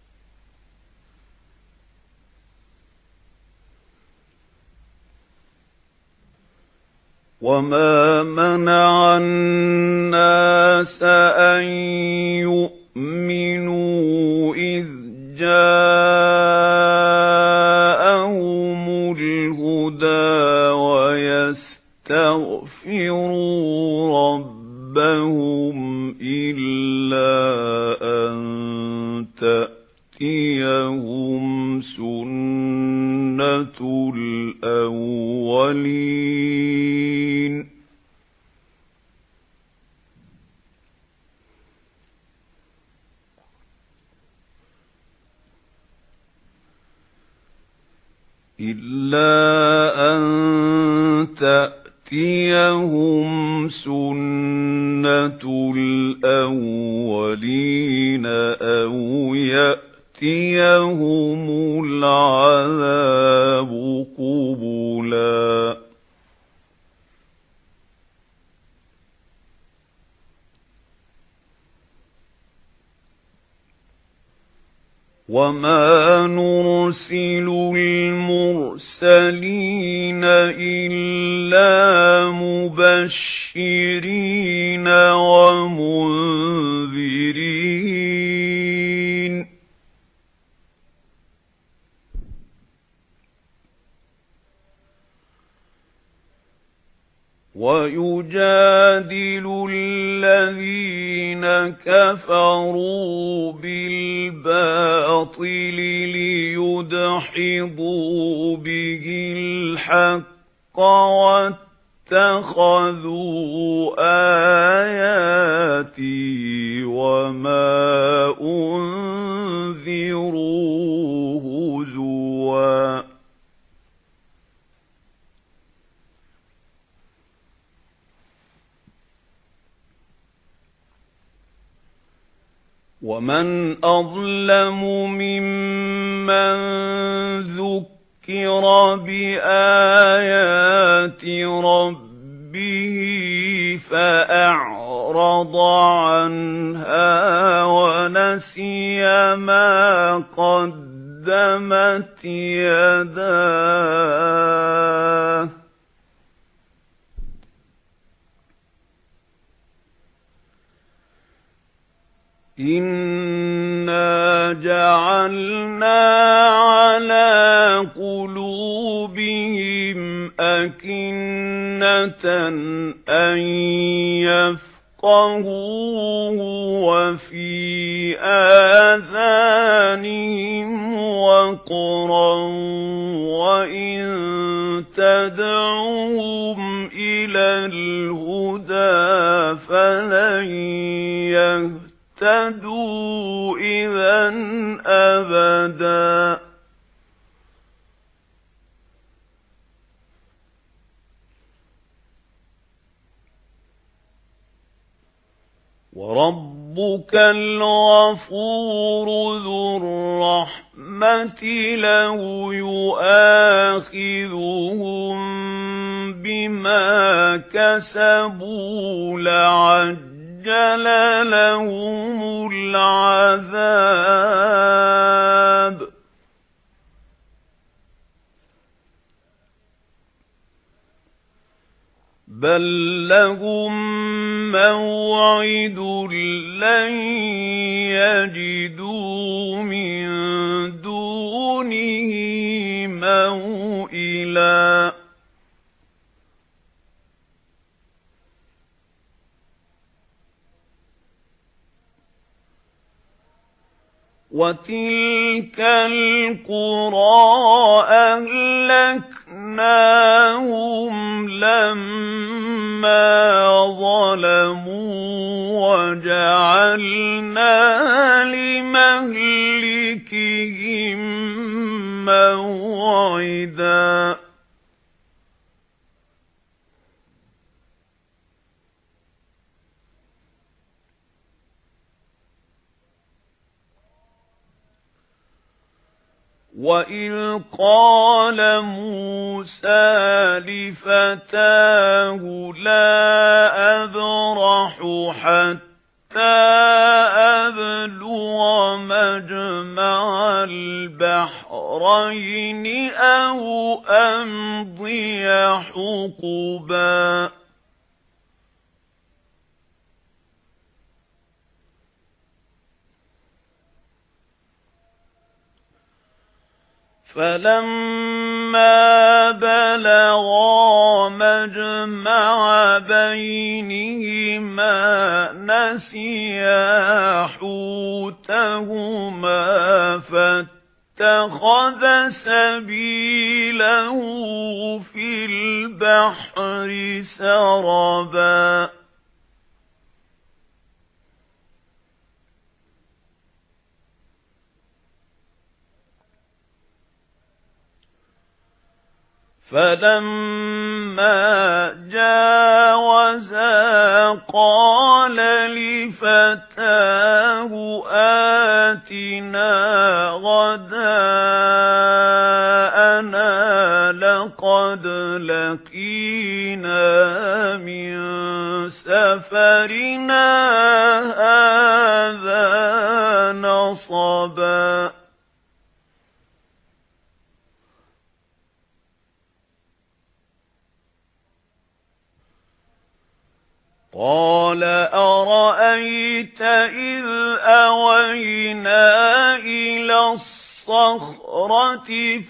وَمَا مَنَعَ النَّاسَ أَن يُؤْمِنُوا إِذْ جَاءَهُمُ الْهُدَى وَيَسْتَغْفِرُوا رَبَّهُمْ إِلَّا أَن تَأْتِيَهُمْ سُنَّةُ الْأَوَّلِينَ إِلَّا أَن تَأْتِيَهُمْ سُنَّةُ الْأَوَّلِينَ أَوْ يَأْتِيَهُمُ الْعَذَابُ قُبُلًا وَمَا نُرْسِلُ الْمُرْسَلِينَ إِلَّا مُبَشِّرِينَ وَمُنذِرِينَ وَيُجَادِلُ الَّذِينَ كَفَرُوا بِالْبَاطِلِ لِيُدْحِضُوا بِهِ الْحَقَّ وَاتَّخَذُوا آيَاتِي وَمَا أُنذِرُوا هُزُوًا وَمَنْ أَظْلَمُ مِمَّنْ ذُكِّرَ بِآيَاتِ رَبِّهِ فَأَعْرَضَ عَنْهَا وَنَسِيَ مَا قَدَّمَتْ يَدَاهُ إِنَّا جَعَلْنَا عَلَى قُلُوبِهِمْ أَكِنَّةً أَن يَفْقَهُوهُ وَفِي آذَانِهِمْ وَقْرًا وَإِن تَدْعُوهُمْ إِلَى الْهُدَى فَلَن يَهْتَدُوا إِذًا أَبَدًا. وَرَبُّكَ الْغَفُورُ ذُو الرَّحْمَةِ لَوْ يُؤَاخِذُهُم بِمَا كَسَبُوا لَعَجَّلَ لَهُمُ الْعَذَابَ بَل لَّهُم مَّوْعِدٌ لَّن يَجِدُوا مِن دُونِهِ مَوْئِلًا. وَتِلْكَ الْقُرَىٰ أَهْلَكْنَاهُمْ لَمَّا ظَلَمُوا وَجَعَلْنَا لِمَهْلِكِهِم مَّوْعِدًا. وَإِذْ قَالَ مُوسَى لِفَتَاهُ لَا أَبْرَحُ حَتَّى أَبْلُغَ مَجْمَعَ الْبَحْرَيْنِ أَوْ أَمْضِيَ حُقُبًا. فَلَمَّا بَلَغَا مَجْمَعَ بَيْنِهِمَا نَسِيَا حُوتَهُمَا فَاتَّخَذَ سَبِيلَهُ فِي الْبَحْرِ سَرَبًا. فَلَمَّا جَاوَزَا قَالَ لِفَتَاهُ آتِنَا غَدَاءَنَا لَقَدْ لَقِينَا مِنْ سَفَرِنَا هَذَا نَصَبًا. قَالَ أَرَأَيْتَ إِذْ أَوَيْنَا إِلَى الصَّخْرَةِ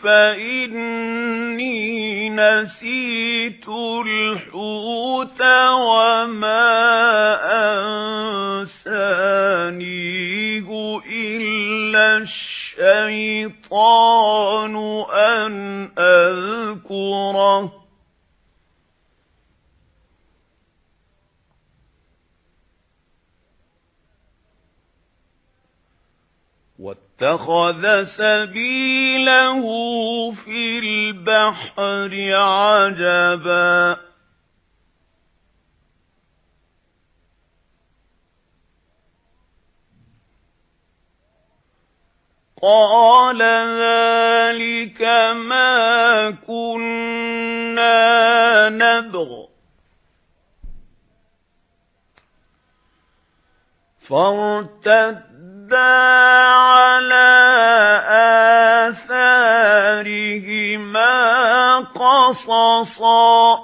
فَإِنِّي نَسِيتُ الْحُوتَ وَمَا أَنسَانِيهُ إِلَّا الشَّيْطَانُ أَنْ أَذْكُرَهُ وَاتَّخَذَ سَبِيلَهُ فِي الْبَحْرِ عَجَبًا. قَالَ ذَلِكَ مَا كُنَّا نَبْغِ فَارْتَدَّا عَلَى آثَارِهِمَا قَصَصًا.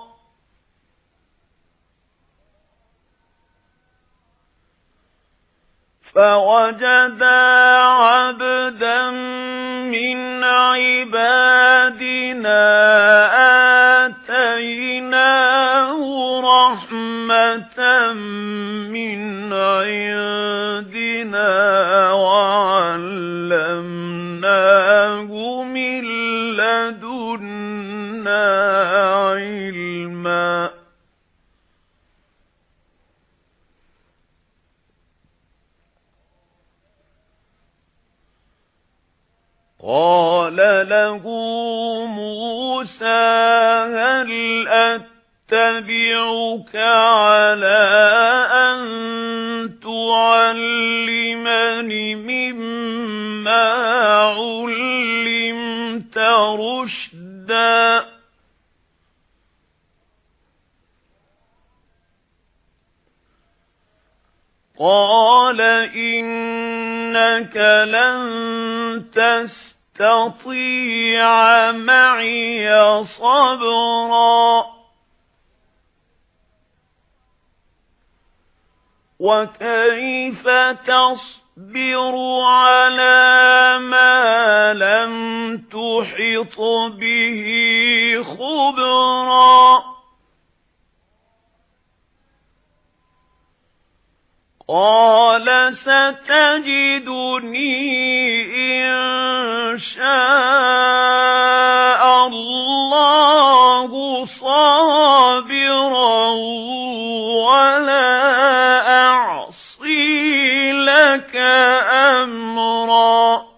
فوجدا عبدا من عبادنا آتيناه رحمة من عندنا وعلمناه من لدنا علما. قال له موسى هل أتبعك على أن تعلمني مما علمت رشدا قال إنك لن تستطيع معي صبرا وكيف تصبر على ما لم تحط به خبرا قال ستجدني إن شاء الله صابرا ولا أعصي لك أمرا.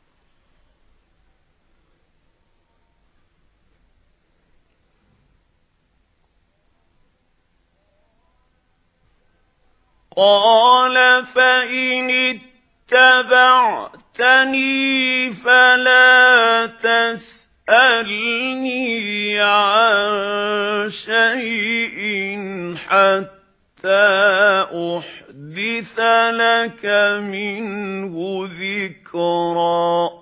قال فإن اتبعتني فلا تسألني عن شيء حتى أحدث لك منه ذكرا.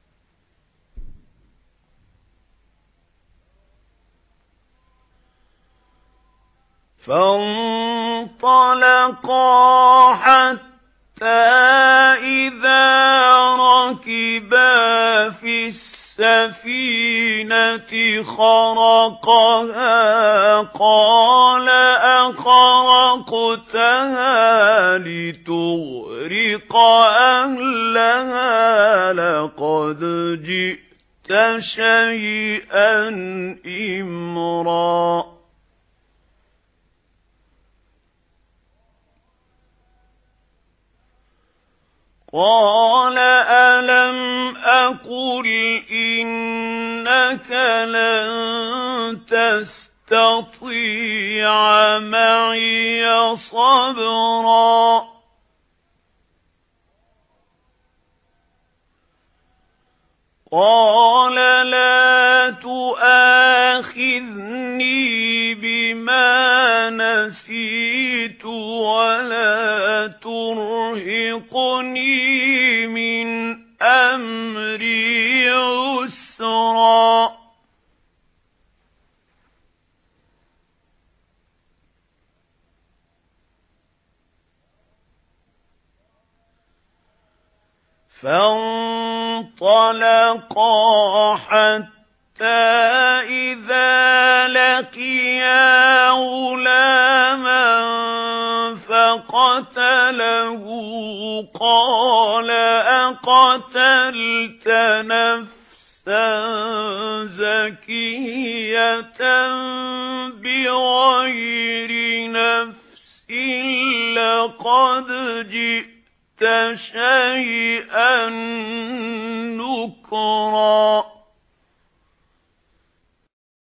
فانطلقا حتى إذا ركبا في السفينة خرقها قال أخرقتها لتغرق أهلها لقد جئت شيئا إمرا. قال ألم أقل إنك لن تستطيع معي صبرا قال لا تؤاخذني بما نسيت ولا ترهقني من أمري عسرا. فانطلقا حتى إذا لقيا غلاما فقتله قال أقتلت نفسا زكية بغير نفس لقد جئت شيئا نكرا.